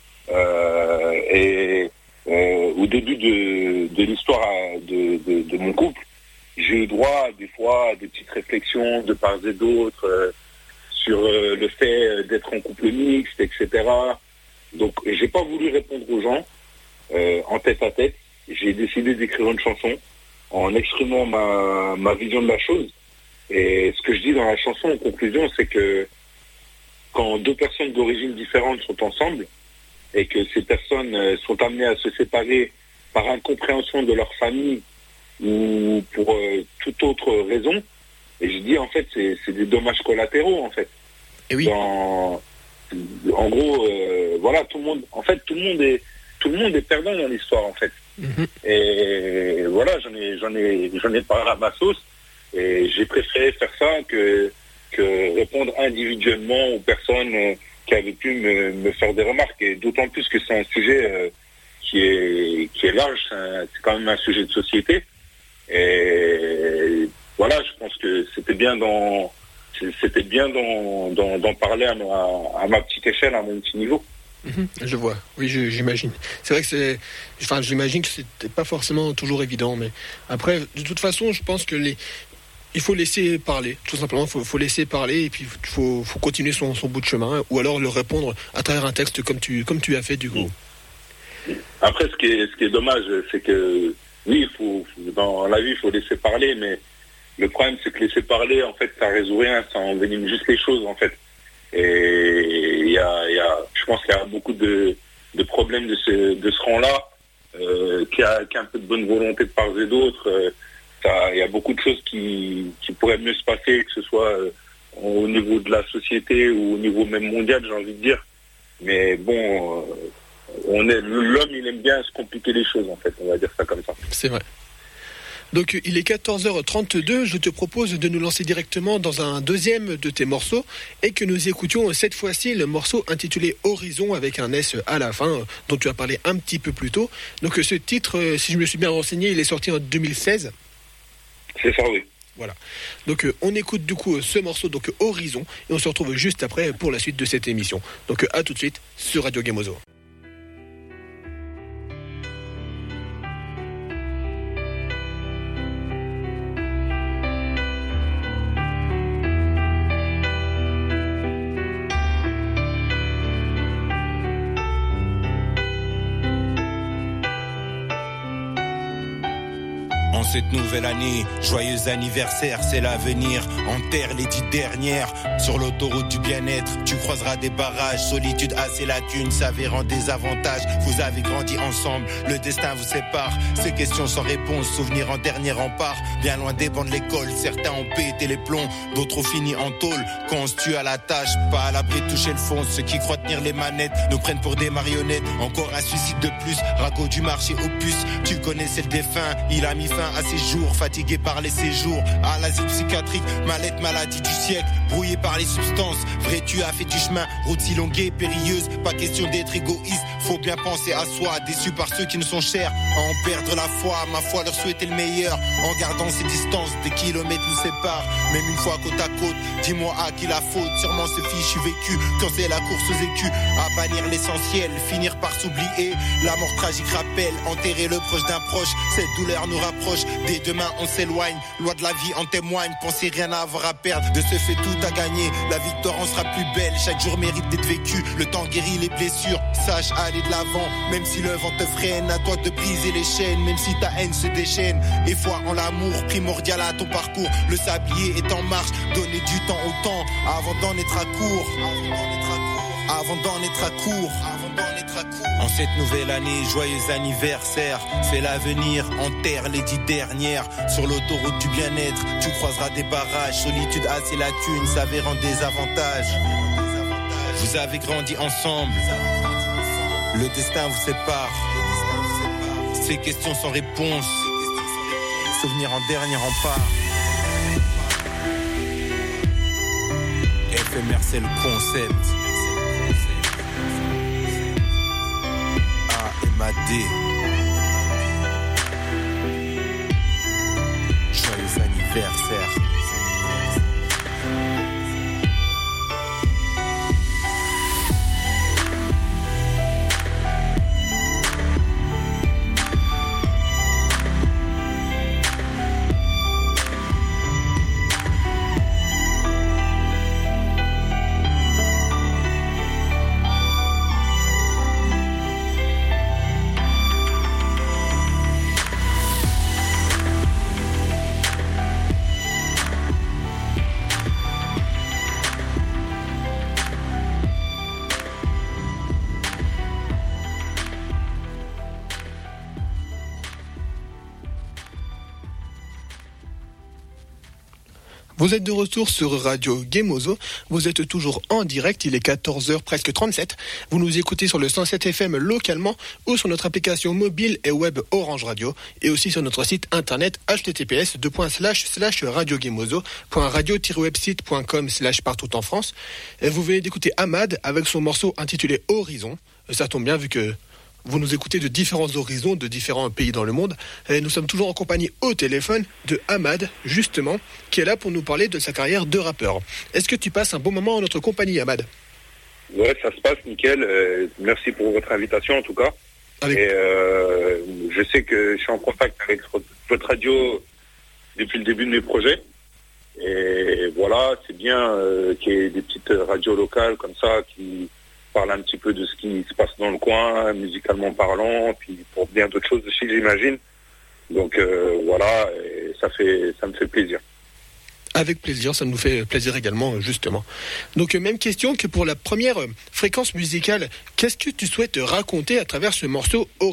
et au début de l'histoire de mon couple, j'ai eu droit des fois à des petites réflexions de part et d'autre sur le fait d'être en couple mixte, etc. Donc, j'ai pas voulu répondre aux gens en tête à tête. J'ai décidé d'écrire une chanson en exprimant ma vision de la chose. Et ce que je dis dans la chanson en conclusion, c'est que quand deux personnes d'origine différente sont ensemble et que ces personnes sont amenées à se séparer par incompréhension de leur famille ou pour toute autre raison, et je dis en fait c'est des dommages collatéraux en fait. Et oui. En gros, voilà, tout le monde est perdant dans l'histoire en fait. Mm-hmm. Et voilà, j'en ai parlé à ma sauce. Et j'ai préféré faire ça que que répondre individuellement aux personnes qui avaient pu me faire des remarques. Et d'autant plus que c'est un sujet qui est large, c'est quand même un sujet de société. Et voilà, je pense que c'était bien d'en parler à ma petite échelle, à mon petit niveau. Je vois, oui, j'imagine. C'est vrai que j'imagine que c'était pas forcément toujours évident, mais après, de toute façon, je pense que il faut laisser parler, tout simplement. Il faut laisser parler et puis il faut continuer son bout de chemin, ou alors le répondre à travers un texte comme tu as fait du coup. Après, ce qui est dommage, c'est que oui, dans la vie, il faut laisser parler, mais le problème, c'est que laisser parler, en fait, ça résout rien, ça envenime juste les choses, en fait. Et je pense qu'il y a beaucoup de problèmes de ce rang-là, qui a un peu de bonne volonté de part et d'autre. Il y a beaucoup de choses qui pourraient mieux se passer, que ce soit au niveau de la société ou au niveau même mondial, j'ai envie de dire. Mais bon, l'homme, il aime bien se compliquer les choses, en fait, on va dire ça comme ça. C'est vrai. Donc il est 14h32, je te propose de nous lancer directement dans un deuxième de tes morceaux et que nous écoutions cette fois-ci le morceau intitulé Horizon avec un S à la fin, dont tu as parlé un petit peu plus tôt. Donc ce titre, si je me suis bien renseigné, il est sorti en 2016. C'est ça, oui. Voilà. Donc on écoute du coup ce morceau, donc Horizon, et on se retrouve juste après pour la suite de cette émission. Donc à tout de suite sur Radio Gamozo. Cette nouvelle année, joyeux anniversaire, c'est l'avenir. Enterre les 10 dernières. Sur l'autoroute du bien-être, tu croiseras des barrages. Solitude, assez la thune, s'avérant des avantages. Vous avez grandi ensemble, le destin vous sépare. Ces questions sans réponse, souvenirs en dernier rempart. Bien loin des bancs de l'école, certains ont pété les plombs, d'autres ont fini en tôle. Quand on se tue à la tâche, pas à l'abri de toucher le fond. Ceux qui croient tenir les manettes nous prennent pour des marionnettes. Encore un suicide de plus, ragot du marché opus. Tu connaissais le défunt, il a mis fin à ses jours, fatigué par les séjours à l'asile psychiatrique, mallette, maladie du siècle, brouillé par les substances. Vrai, tu as fait du chemin, route si longue et périlleuse. Pas question d'être égoïste, faut bien penser à soi. Déçu par ceux qui nous sont chers, à en perdre la foi. Ma foi, leur souhaiter le meilleur, en gardant ces distances. Des kilomètres nous séparent, même une fois côte à côte. Dis-moi à qui la faute, sûrement ce fichu vécu. Quand c'est la course aux écus, à bannir l'essentiel, finir par s'oublier. La mort tragique rappelle, enterrer le proche d'un proche. Cette douleur nous rapproche. Dès demain on s'éloigne, loi de la vie en témoigne. Pensez rien à avoir à perdre, de ce fait tout à gagner. La victoire en sera plus belle, chaque jour mérite d'être vécu. Le temps guérit les blessures, sache aller de l'avant. Même si le vent te freine, à toi de briser les chaînes. Même si ta haine se déchaîne, et foi en l'amour, primordial à ton parcours. Le sablier est en marche, donner du temps au temps, avant d'en être à court. Avant d'en être à court. En cette nouvelle année, joyeux anniversaire. C'est l'avenir, enterre les 10 dernières. Sur l'autoroute du bien-être, tu croiseras des barrages. Solitude, assez la thune, s'avérant des avantages. Vous avez grandi ensemble, le destin vous sépare. Ces questions sans réponse, souvenirs en dernier rempart. Éphémère, c'est le concept. A.M.A.D. Joyeux anniversaire. Vous êtes de retour sur Radio Gemozo. Vous êtes toujours en direct. Il est 14h presque 37. Vous nous écoutez sur le 107 FM localement ou sur notre application mobile et web Orange Radio et aussi sur notre site internet https://radiogemozo.radio-website.com/partout en France. Et vous venez d'écouter Ahmad avec son morceau intitulé Horizon. Ça tombe bien vu que vous nous écoutez de différents horizons, de différents pays dans le monde. Et nous sommes toujours en compagnie au téléphone de Ahmad, justement, qui est là pour nous parler de sa carrière de rappeur. Est-ce que tu passes un bon moment en notre compagnie, Ahmad ? Ouais, ça se passe nickel. Merci pour votre invitation, en tout cas. Et je sais que je suis en contact avec votre radio depuis le début de mes projets. Et voilà, c'est bien qu'il y ait des petites radios locales comme ça qui parle un petit peu de ce qui se passe dans le coin, musicalement parlant, puis pour bien d'autres choses aussi, j'imagine. Donc voilà, et ça me fait plaisir. Avec plaisir, ça nous fait plaisir également, justement. Donc même question que pour la première fréquence musicale, qu'est-ce que tu souhaites raconter à travers ce morceau Horizon ?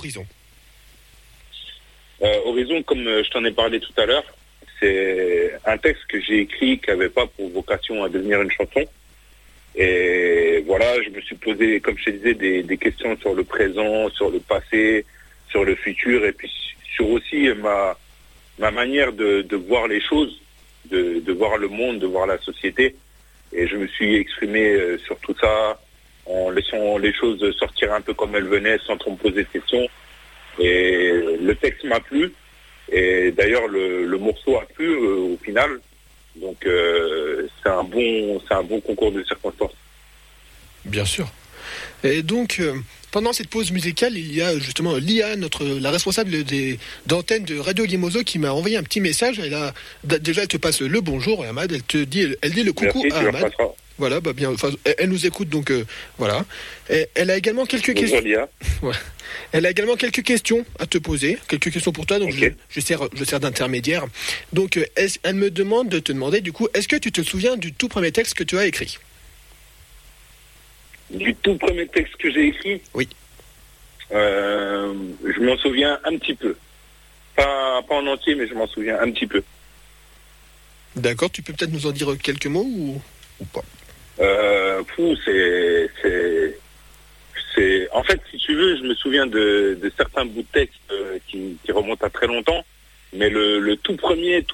Horizon, comme je t'en ai parlé tout à l'heure, c'est un texte que j'ai écrit qui n'avait pas pour vocation à devenir une chanson. Et voilà, je me suis posé, comme je te disais, des questions sur le présent, sur le passé, sur le futur, et puis sur aussi ma manière de voir les choses, de voir le monde, de voir la société. Et je me suis exprimé sur tout ça, en laissant les choses sortir un peu comme elles venaient, sans trop me poser de questions. Et le texte m'a plu, et d'ailleurs le morceau a plu au final. Donc c'est un bon concours de circonstances. Bien sûr. Et donc pendant cette pause musicale, il y a justement Lia, la responsable d'antenne de Radio Gemozo, qui m'a envoyé un petit message. Elle te passe le bonjour, Ahmad. Elle dit le coucou. Merci, à Ahmad. Voilà, bien. Elle nous écoute, donc voilà. Et elle a également quelques questions. Lia. Ouais. Elle a également quelques questions à te poser, quelques questions pour toi. Donc okay. je sers d'intermédiaire. Donc elle me demande de te demander du coup, est-ce que tu te souviens du tout premier texte que tu as écrit ? Du tout premier texte que j'ai écrit ? Oui. Je m'en souviens un petit peu. Pas en entier, mais je m'en souviens un petit peu. D'accord, tu peux peut-être nous en dire quelques mots ou pas ? C'est en fait, si tu veux, je me souviens de certains bouts de texte qui remontent à très longtemps, mais le tout premier,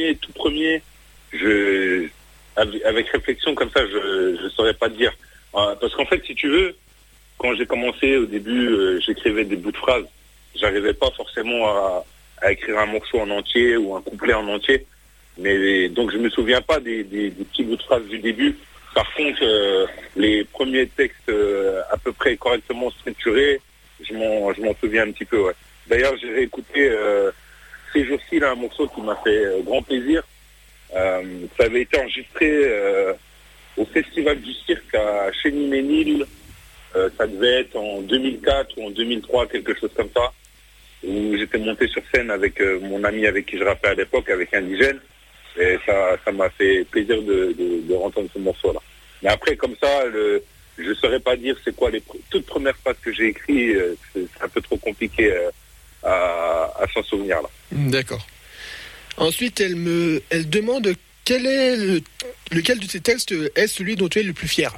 avec réflexion comme ça, je saurais pas te dire, parce qu'en fait, si tu veux, quand j'ai commencé au début, j'écrivais des bouts de phrases, j'arrivais pas forcément à écrire un morceau en entier ou un couplet en entier, mais donc je me souviens pas des petits bouts de phrases du début. Par contre, les premiers textes à peu près correctement structurés, je m'en souviens un petit peu, ouais. D'ailleurs, j'ai réécouté ces jours-ci là, un morceau qui m'a fait grand plaisir. Ça avait été enregistré au Festival du Cirque à Chény-Ménil. Ça devait être en 2004 ou en 2003, quelque chose comme ça, où j'étais monté sur scène avec mon ami avec qui je rappais à l'époque, avec Indigène. Et ça m'a fait plaisir de entendre ce morceau-là. Mais après, comme ça, je saurais pas dire c'est quoi les toutes premières phrases que j'ai écrites. C'est un peu trop compliqué à s'en souvenir là. D'accord. Ensuite, elle demande lequel de ces textes est celui dont tu es le plus fier.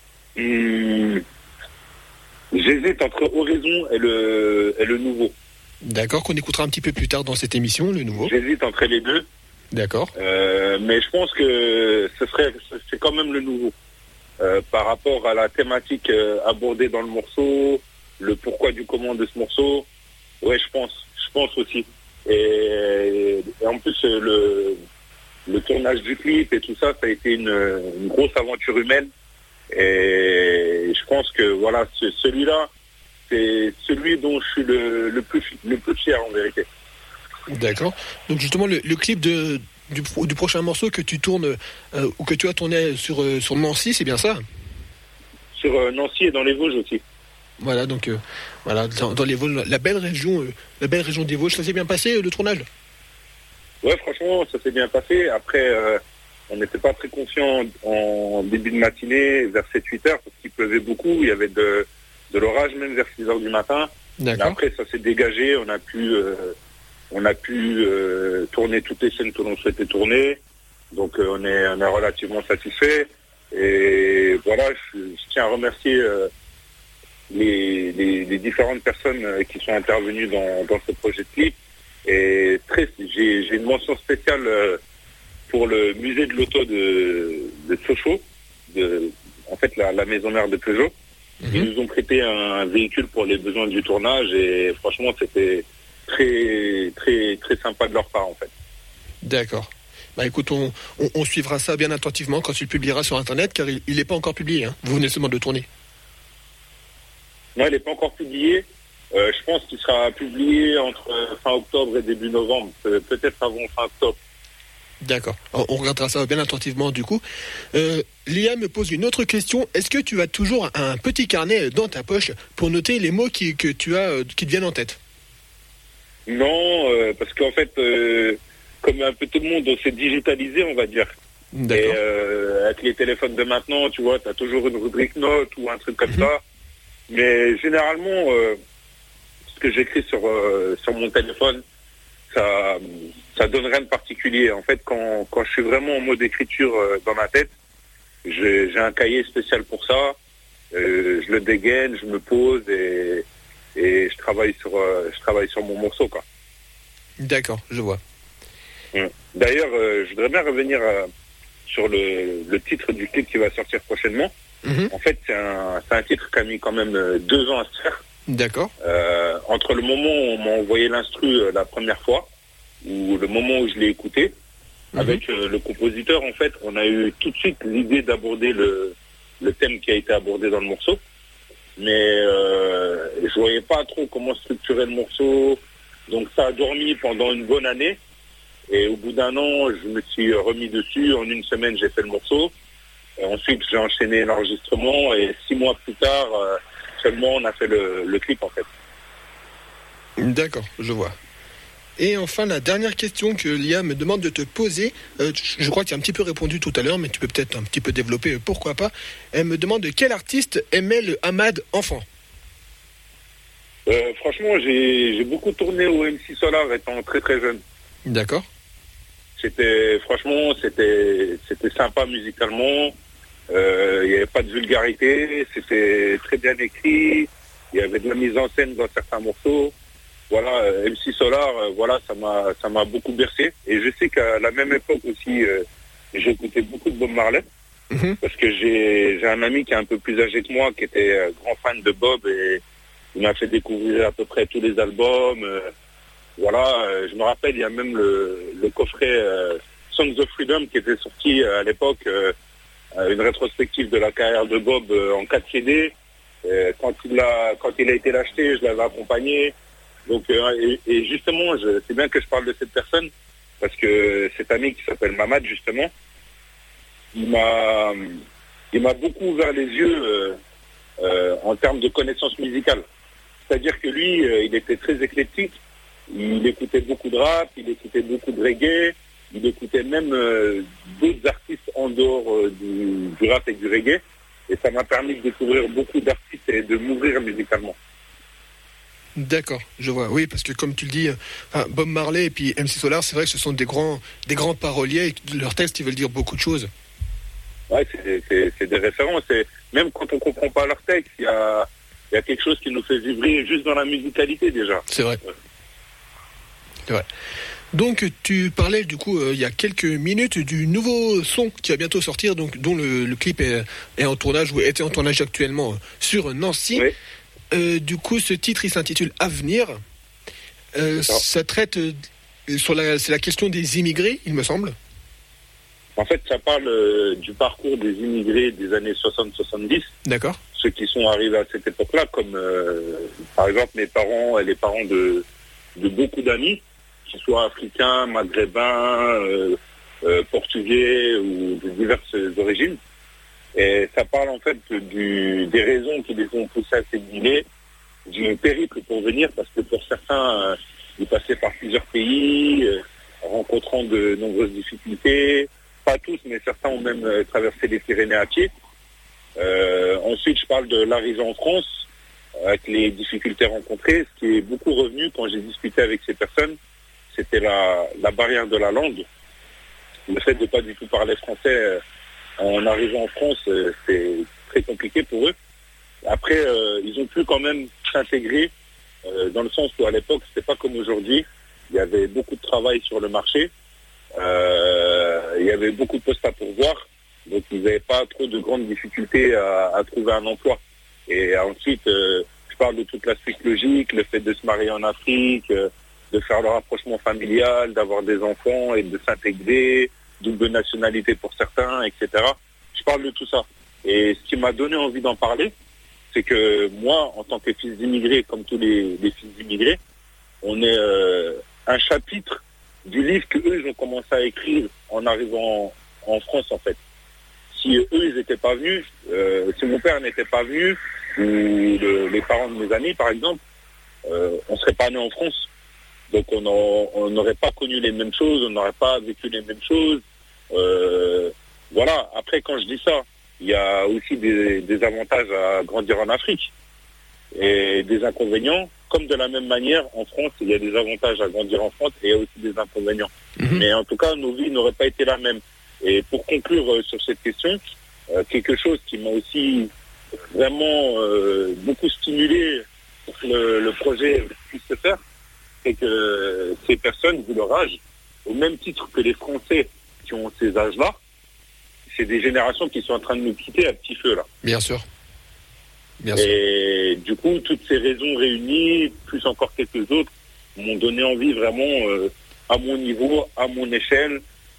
J'hésite entre Horizon et le nouveau. D'accord, qu'on écoutera un petit peu plus tard dans cette émission, le nouveau. J'hésite entre les deux. D'accord. Mais je pense que c'est quand même le nouveau. Par rapport à la thématique abordée dans le morceau, le pourquoi du comment de ce morceau, ouais, je pense aussi. Et en plus, le tournage du clip et tout ça, ça a été une grosse aventure humaine. Et je pense que voilà, celui-là, c'est celui dont je suis le plus fier en vérité. D'accord. Donc justement, le clip du prochain morceau que tu tournes ou que tu as tourné sur Nancy, c'est bien ça ? Sur Nancy et dans les Vosges aussi. Voilà, donc voilà, dans les Vosges, la belle région des Vosges. Ça s'est bien passé le tournage ? Ouais, franchement, ça s'est bien passé. Après, on n'était pas très confiants en début de matinée, vers 7-8 heures, parce qu'il pleuvait beaucoup. Il y avait de l'orage même vers 6 heures du matin. D'accord. Mais après, ça s'est dégagé. On a pu tourner toutes les scènes que l'on souhaitait tourner. Donc on est relativement satisfait. Et voilà, je tiens à remercier les différentes personnes qui sont intervenues dans ce projet de clip. Et j'ai une mention spéciale pour le musée de l'auto de Sochaux, en fait la maison mère de Peugeot. Ils nous ont prêté un véhicule pour les besoins du tournage et franchement c'était très très très sympa de leur part en fait. D'accord. Bah écoute, on suivra ça bien attentivement quand tu le publieras sur internet car il n'est pas encore publié, hein. Vous venez seulement de tourner. Non, il n'est pas encore publié. Je pense qu'il sera publié entre fin octobre et début novembre, peut-être avant fin octobre. D'accord. On regardera ça bien attentivement du coup. Liam me pose une autre question. Est-ce que tu as toujours un petit carnet dans ta poche pour noter les mots qui te viennent en tête? Non, parce qu'en fait, comme un peu tout le monde, on s'est digitalisé, on va dire. D'accord. Et avec les téléphones de maintenant, tu vois, tu as toujours une rubrique notes ou un truc comme ça. Mais généralement, ce que j'écris sur mon téléphone, ça donne rien de particulier. En fait, quand je suis vraiment en mode écriture dans ma tête, j'ai un cahier spécial pour ça. Je le dégaine, je me pose et je travaille sur mon morceau, quoi. D'accord, je vois. D'ailleurs, je voudrais bien revenir sur le titre du clip qui va sortir prochainement. En fait, c'est un titre qui a mis quand même 2 ans à se faire. D'accord. Entre le moment où on m'a envoyé l'instru la première fois, ou le moment où je l'ai écouté, avec le compositeur, en fait, on a eu tout de suite l'idée d'aborder le thème qui a été abordé dans le morceau. Mais je voyais pas trop comment structurer le morceau. Donc ça a dormi pendant une bonne année. Et au bout d'1 an, je me suis remis dessus. En 1 semaine, j'ai fait le morceau. Et ensuite, j'ai enchaîné l'enregistrement. Et 6 mois plus tard, seulement, on a fait le clip, en fait. D'accord, je vois. Et enfin, la dernière question que Liam me demande de te poser, je crois que tu as un petit peu répondu tout à l'heure, mais tu peux peut-être un petit peu développer, pourquoi pas. Elle me demande quel artiste aimait le Ahmad enfant. Franchement, j'ai beaucoup tourné au MC Solar étant très très jeune. D'accord. Franchement, c'était sympa musicalement. Il n'y avait pas de vulgarité, c'était très bien écrit. Il y avait de la mise en scène dans certains morceaux. Voilà, MC Solar, voilà, ça m'a beaucoup bercé. Et je sais qu'à la même époque aussi, j'écoutais beaucoup de Bob Marley. Parce que j'ai un ami qui est un peu plus âgé que moi, qui était grand fan de Bob et il m'a fait découvrir à peu près tous les albums. Voilà, je me rappelle, il y a même le coffret Songs of Freedom qui était sorti à l'époque, une rétrospective de la carrière de Bob en 4 CD. Quand il a été l'acheter, je l'avais accompagné. Donc, et justement, c'est bien que je parle de cette personne parce que cet ami qui s'appelle Mamad, justement, il m'a beaucoup ouvert les yeux en termes de connaissances musicales. C'est-à-dire que lui, il était très éclectique. Il écoutait beaucoup de rap, il écoutait beaucoup de reggae, il écoutait même d'autres artistes en dehors du rap et du reggae. Et ça m'a permis de découvrir beaucoup d'artistes et de m'ouvrir musicalement. D'accord, je vois. Oui, parce que comme tu le dis, Bob Marley et puis MC Solar, c'est vrai que ce sont des grands paroliers et leurs textes, ils veulent dire beaucoup de choses. Ouais, c'est des références. Et même quand on comprend pas leurs textes, il y a quelque chose qui nous fait vibrer juste dans la musicalité déjà. C'est vrai. C'est vrai. Donc tu parlais du coup il y a quelques minutes du nouveau son qui va bientôt sortir, donc dont le clip est en tournage ou était en tournage actuellement sur Nancy. Oui. Du coup, ce titre, il s'intitule Avenir. Ça traite c'est la question des immigrés, il me semble. En fait, ça parle du parcours des immigrés des années 60-70. D'accord. Ceux qui sont arrivés à cette époque-là, comme par exemple mes parents et les parents de beaucoup d'amis, qu'ils soient africains, maghrébins, portugais ou de diverses origines. Et ça parle en fait des raisons qui les ont poussés à s'exiler, du périple pour venir, parce que pour certains, ils passaient par plusieurs pays, rencontrant de nombreuses difficultés. Pas tous, mais certains ont même traversé les Pyrénées à pied. Ensuite, je parle de l'arrivée en France, avec les difficultés rencontrées. Ce qui est beaucoup revenu quand j'ai discuté avec ces personnes, c'était la barrière de la langue. le fait de pas du tout parler français en arrivant en France, c'est très compliqué pour eux. Après, ils ont pu quand même s'intégrer dans le sens où à l'époque, c'était pas comme aujourd'hui. Il y avait beaucoup de travail sur le marché. Il y avait beaucoup de postes à pourvoir. Donc, ils n'avaient pas trop de grandes difficultés à trouver un emploi. Et ensuite, je parle de toute la suite logique, le fait de se marier en Afrique, de faire le rapprochement familial, d'avoir des enfants et de s'intégrer, double nationalité pour certains, etc. Je parle de tout ça. Et ce qui m'a donné envie d'en parler, c'est que moi, en tant que fils d'immigrés, comme tous les fils d'immigrés, on est un chapitre du livre qu'eux, ils ont commencé à écrire en arrivant en France, en fait. Si eux, ils n'étaient pas venus, si mon père n'était pas venu, ou les parents de mes amis, par exemple, on ne serait pas né en France. Donc on n'aurait pas connu les mêmes choses, on n'aurait pas vécu les mêmes choses. Voilà, après quand je dis ça, il y a aussi des avantages à grandir en Afrique et des inconvénients. Comme de la même manière, en France, il y a des avantages à grandir en France et il y a aussi des inconvénients. Mais en tout cas, nos vies n'auraient pas été la même. Et pour conclure sur cette question, quelque chose qui m'a aussi vraiment beaucoup stimulé pour que le projet puisse se faire, c'est que ces personnes, vu leur âge, au même titre que les Français qui ont ces âges-là, c'est des générations qui sont en train de nous quitter à petit feu, là. Bien sûr. Et du coup, toutes ces raisons réunies, plus encore quelques autres, m'ont donné envie vraiment, à mon niveau, à mon échelle,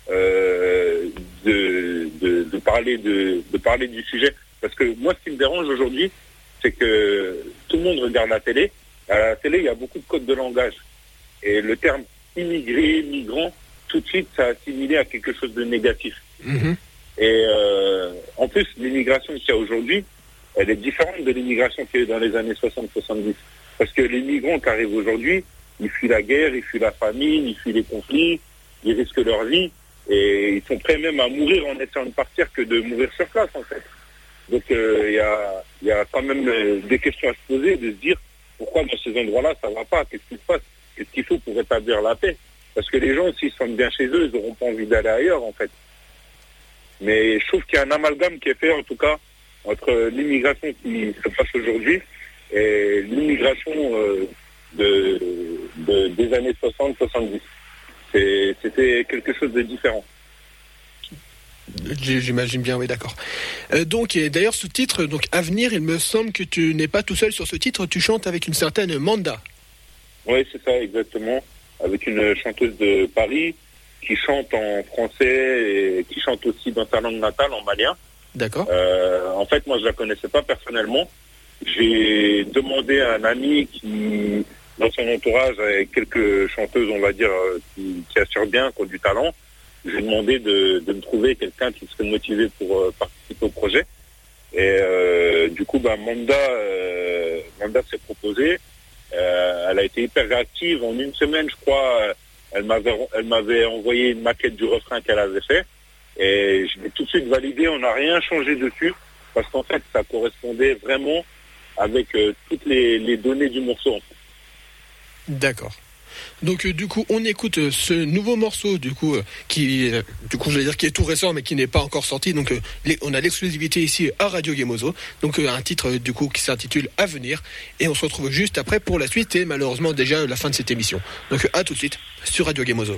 de parler du sujet. Parce que moi, ce qui me dérange aujourd'hui, c'est que tout le monde regarde la télé. À la télé, il y a beaucoup de codes de langage. Et le terme immigré, migrant, tout de suite, ça a assimilé à quelque chose de négatif. Et en plus, l'immigration qu'il y a aujourd'hui, elle est différente de l'immigration qu'il y a eu dans les années 60-70. Parce que les migrants qui arrivent aujourd'hui, ils fuient la guerre, ils fuient la famine, ils fuient les conflits, ils risquent leur vie, et ils sont prêts même à mourir en essayant de partir que de mourir sur place, en fait. Donc il y a quand même des questions à se poser, de se dire pourquoi dans ces endroits-là ça va pas, qu'est-ce qui se passe, qu'est-ce qu'il faut pour rétablir la paix. Parce que les gens, s'ils se sentent bien chez eux, ils n'auront pas envie d'aller ailleurs, en fait. Mais je trouve qu'il y a un amalgame qui est fait, en tout cas, entre l'immigration qui se passe aujourd'hui et l'immigration des années 60-70. C'était quelque chose de différent. J'imagine bien, oui, d'accord. Donc, et d'ailleurs, ce titre, donc Avenir, il me semble que tu n'es pas tout seul sur ce titre, tu chantes avec une certaine Manda. Oui, c'est ça, exactement. Avec une chanteuse de Paris qui chante en français et qui chante aussi dans sa langue natale, en malien. D'accord. En fait, moi, je la connaissais pas personnellement. J'ai demandé à un ami qui, dans son entourage, avait quelques chanteuses, on va dire, qui assurent bien, qui ont du talent. J'ai demandé de me trouver quelqu'un qui serait motivé pour participer au projet. Et du coup, Manda s'est proposée. Elle a été hyper réactive. En une semaine, je crois, elle m'avait envoyé une maquette du refrain qu'elle avait fait. Et je l'ai tout de suite validé. On n'a rien changé dessus parce qu'en fait, ça correspondait vraiment avec toutes les données du morceau. D'accord. Donc du coup, on écoute ce nouveau morceau qui est tout récent mais qui n'est pas encore sorti. Donc on a l'exclusivité ici à Radio Gemozo. Donc un titre du coup qui s'intitule Avenir et on se retrouve juste après pour la suite et malheureusement déjà la fin de cette émission. Donc à tout de suite sur Radio Gemozo.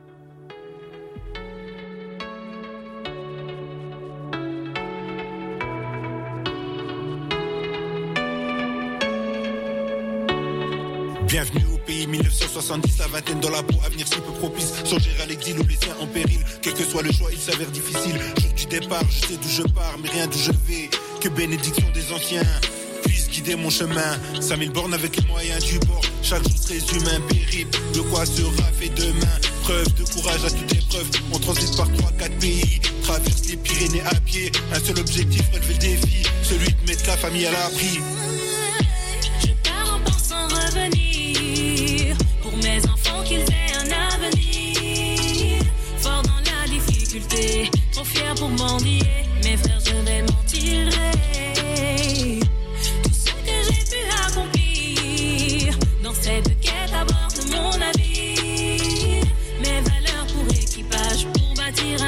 Bienvenue au pays 1970, la vingtaine dans la peau, avenir si peu propice. Songer à l'exil ou les siens en péril. Quel que soit le choix, il s'avère difficile. Jour du départ, je sais d'où je pars, mais rien d'où je vais. Que bénédiction des anciens puisse guider mon chemin. 5000 bornes avec les moyens du bord. Chaque jour se résume un périple. De quoi sera fait demain? Preuve de courage à toute épreuve. On transite par 3-4 pays. Traverse les Pyrénées à pied. Un seul objectif, relever le défi. Celui de mettre la famille à l'abri. Je pars en pensant revenir. Pour mes enfants qu'ils aient un avenir. Fort dans la difficulté, trop fier pour mendier. Mes frères, je vais m'en tirer. Tout ce que j'ai pu accomplir dans cette quête à bord de mon navire. Mes valeurs pour équipage, pour bâtir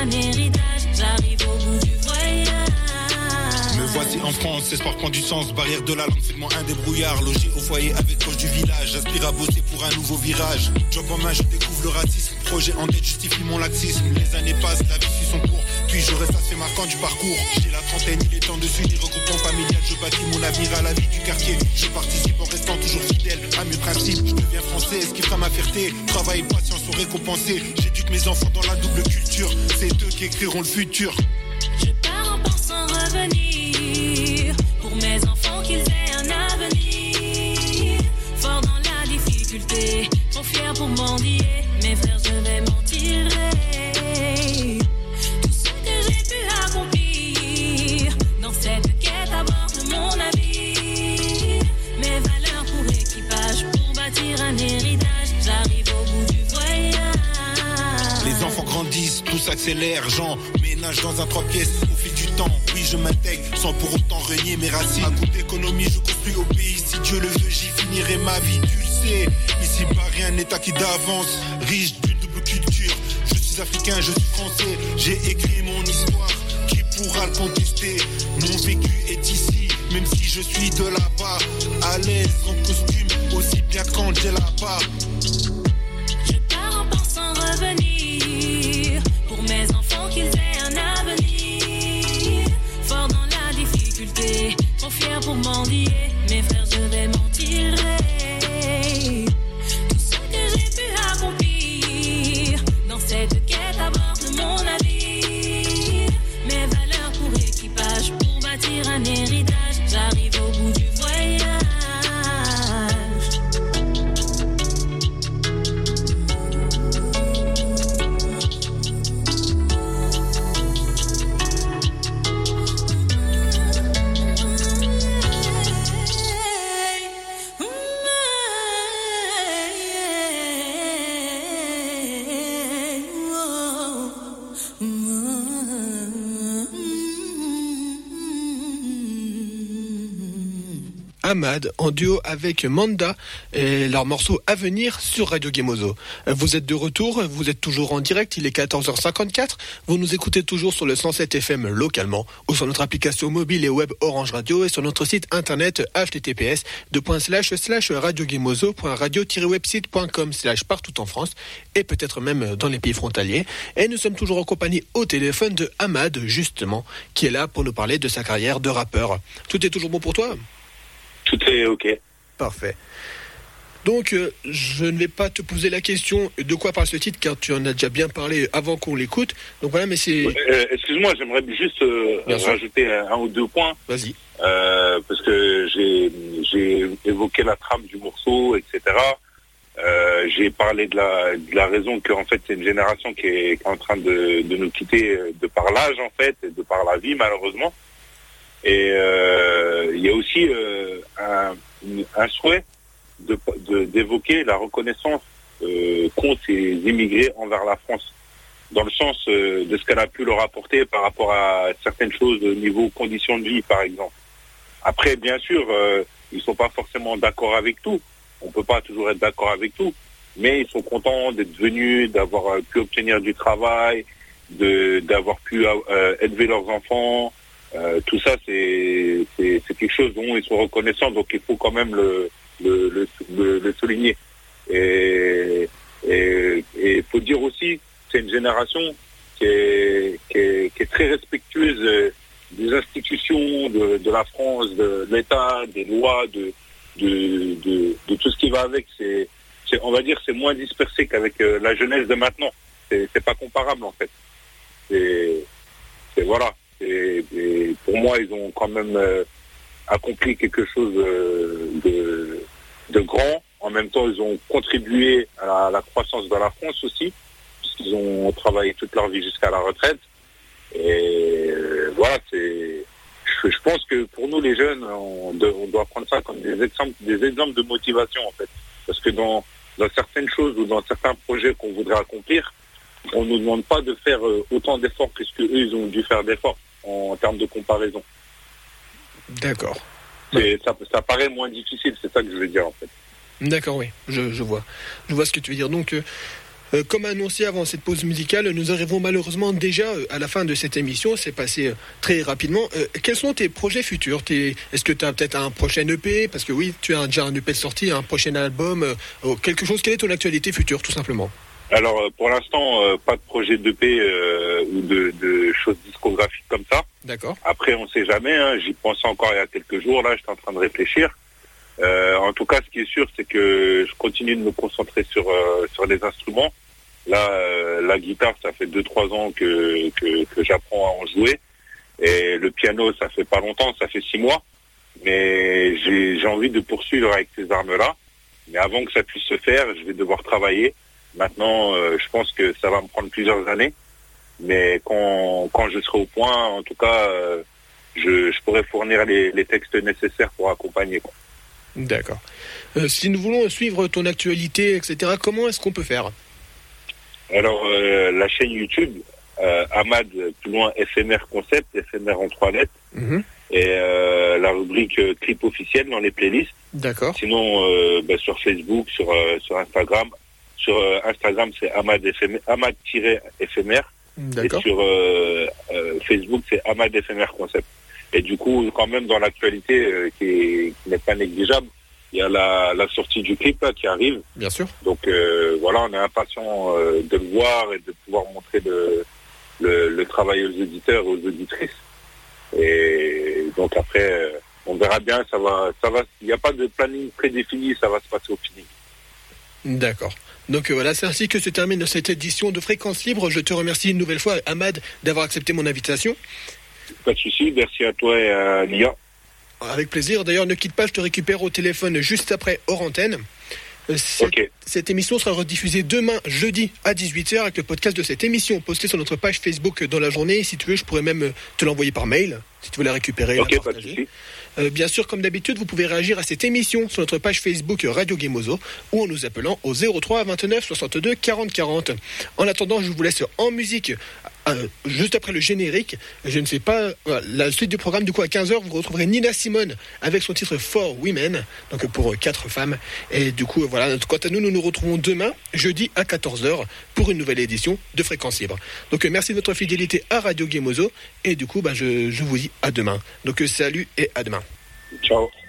France, espoir prend du sens. Barrière de la langue, fait de moi un débrouillard. Logé au foyer avec coach du village. J'aspire à bosser pour un nouveau virage. Job en main, je découvre le racisme. Projet en tête justifie mon laxisme. Les années passent, la vie suit son cours. Puis je reste assez marquant du parcours. J'ai la trentaine, il est temps de suivre des regroupements familiales. Je bâtis mon avenir à la vie du quartier. Je participe en restant toujours fidèle à mes principes. Je deviens français, ce qui fera ma fierté. Travail et patience sont récompensés. J'éduque mes enfants dans la double culture. C'est eux qui écriront le futur. Je pars en pensant revenir pour mes enfants qu'ils aient un avenir. Fort dans la difficulté, trop fier pour mendier. Mes frères, je vais m'en tirer. Tout ce que j'ai pu accomplir dans cette quête à bord de mon navire. Mes valeurs pour équipage, pour bâtir un héritage. J'arrive au bout du voyage. Les enfants grandissent, tout s'accélère. J'emménage dans un 3 pièces au fil du temps. Oui, je m'intègre sans pour autant renier mes racines. À coup d'économie, je construis au pays. Si Dieu le veut, j'y finirai ma vie. Tu le sais, ici pas rien n'est acquis d'avance. Riche d'une double culture. Je suis africain, je suis français. J'ai écrit mon histoire. Qui pourra le contester? Mon vécu est ici, même si je suis de là-bas. À l'aise en costume, aussi bien quand j'ai là-bas. Je pars en pensant revenir pour mes enfants qu'ils aient un avenir. Fort dans la difficulté, trop fier pour mendier. Mes frères, je vais m'en tirer. Tout ce que j'ai pu accomplir dans cette quête à bord de mon navire. Mes valeurs pour équipage, pour bâtir un héritage. J'arrive au bout du voyage. Ahmad en duo avec Manda et leur morceau à venir sur Radio Gemozo. Vous êtes de retour, vous êtes toujours en direct, il est 14h54. Vous nous écoutez toujours sur le 107 FM localement ou sur notre application mobile et web Orange Radio et sur notre site internet https://radiogemozo.radio-website.com/ partout en France et peut-être même dans les pays frontaliers. Et nous sommes toujours en compagnie au téléphone de Ahmad justement qui est là pour nous parler de sa carrière de rappeur. Tout est toujours bon pour toi ? Tout est ok. Parfait. Donc, je ne vais pas te poser la question de quoi parle ce titre, car tu en as déjà bien parlé avant qu'on l'écoute. Donc voilà, mais c'est... Excuse-moi, j'aimerais juste rajouter un ou deux points. Vas-y. Parce que j'ai évoqué la trame du morceau, etc. J'ai parlé de la raison qu'en fait, c'est une génération qui est en train de nous quitter de par l'âge, en fait, et de par la vie, malheureusement. Et il y a aussi un souhait d'évoquer la reconnaissance qu'ont ces immigrés envers la France, dans le sens de ce qu'elle a pu leur apporter par rapport à certaines choses au niveau conditions de vie, par exemple. Après, bien sûr, ils sont pas forcément d'accord avec tout. On peut pas toujours être d'accord avec tout, mais ils sont contents d'être venus, d'avoir pu obtenir du travail, d'avoir pu élever leurs enfants. Tout ça, c'est quelque chose dont ils sont reconnaissants, donc il faut quand même le souligner. Et faut dire aussi, c'est une génération qui est très respectueuse des institutions de la France, de l'État, des lois, de tout ce qui va avec. On va dire, c'est moins dispersé qu'avec la jeunesse de maintenant. C'est pas comparable en fait. Voilà. Et pour moi, ils ont quand même accompli quelque chose de grand. En même temps, ils ont contribué à la croissance de la France aussi, puisqu'ils ont travaillé toute leur vie jusqu'à la retraite. Et voilà, je pense que pour nous les jeunes, on doit prendre ça comme des exemples de motivation en fait. Parce que dans certaines choses ou dans certains projets qu'on voudrait accomplir, on ne nous demande pas de faire autant d'efforts que ce qu'eux, ils ont dû faire d'efforts en termes de comparaison. D'accord. Ça paraît moins difficile, c'est ça que je veux dire en fait. D'accord, oui, je vois. Je vois ce que tu veux dire. Donc, Comme annoncé avant cette pause musicale, nous arrivons malheureusement déjà à la fin de cette émission. C'est passé très rapidement. Quels sont tes projets futurs? Est-ce que tu as peut-être un prochain EP? Parce que oui, tu as déjà un EP de sortie, un prochain album, quelque chose. Quelle est ton actualité future, tout simplement? Alors, pour l'instant, pas de projet d'EP ou de choses discographiques comme ça. D'accord. Après, on sait jamais. Hein, j'y pensais encore il y a quelques jours. Là, j'étais en train de réfléchir. En tout cas, ce qui est sûr, c'est que je continue de me concentrer sur les instruments. Là, la guitare, ça fait 2-3 ans que j'apprends à en jouer. Et le piano, ça fait pas longtemps, ça fait 6 mois. Mais j'ai envie de poursuivre avec ces armes-là. Mais avant que ça puisse se faire, je vais devoir travailler. Maintenant, je pense que ça va me prendre plusieurs années. Mais quand je serai au point, en tout cas, je pourrai fournir les textes nécessaires pour accompagner, quoi. D'accord. Si nous voulons suivre ton actualité, etc., comment est-ce qu'on peut faire? Alors, la chaîne YouTube, Ahmad, plus loin, éphémère concept, éphémère en 3 lettres, et la rubrique clip officiel dans les playlists. D'accord. Sinon, sur Facebook, sur Instagram. Sur Instagram, c'est Ahmad-éphémère. D'accord. Et sur Facebook, c'est Ahmad éphémère concept. Et du coup, quand même, dans l'actualité qui n'est pas négligeable, il y a la sortie du clip là, qui arrive. Bien sûr. Donc voilà, on est impatient de le voir et de pouvoir montrer le travail aux éditeurs et aux auditrices. Et donc après, on verra bien, ça va. Il n'y a pas de planning prédéfini, ça va se passer au feeling. D'accord. Donc voilà, c'est ainsi que se termine cette édition de Fréquence Libre. Je te remercie une nouvelle fois, Ahmad, d'avoir accepté mon invitation. Pas de souci, merci à toi et à Lia. Avec plaisir. D'ailleurs, ne quitte pas, je te récupère au téléphone juste après, hors antenne. Cette émission sera rediffusée demain, jeudi, à 18h, avec le podcast de cette émission posté sur notre page Facebook dans la journée. Si tu veux, je pourrais même te l'envoyer par mail, si tu veux la récupérer. Ok, la pas de partager. souci. Bien sûr, comme d'habitude, vous pouvez réagir à cette émission sur notre page Facebook Radio Gémozo ou en nous appelant au 03 29 62 40 40. En attendant, je vous laisse en musique juste après le générique. Je ne sais pas, la suite du programme, du coup à 15h, vous retrouverez Nina Simone avec son titre For Women, donc pour 4 femmes. Et du coup, voilà, quant à nous, nous nous retrouvons demain, jeudi à 14h, pour une nouvelle édition de Fréquence Libre. Donc merci de votre fidélité à Radio Gémozo et du coup, je vous dis à demain. Donc salut et à demain. Ciao.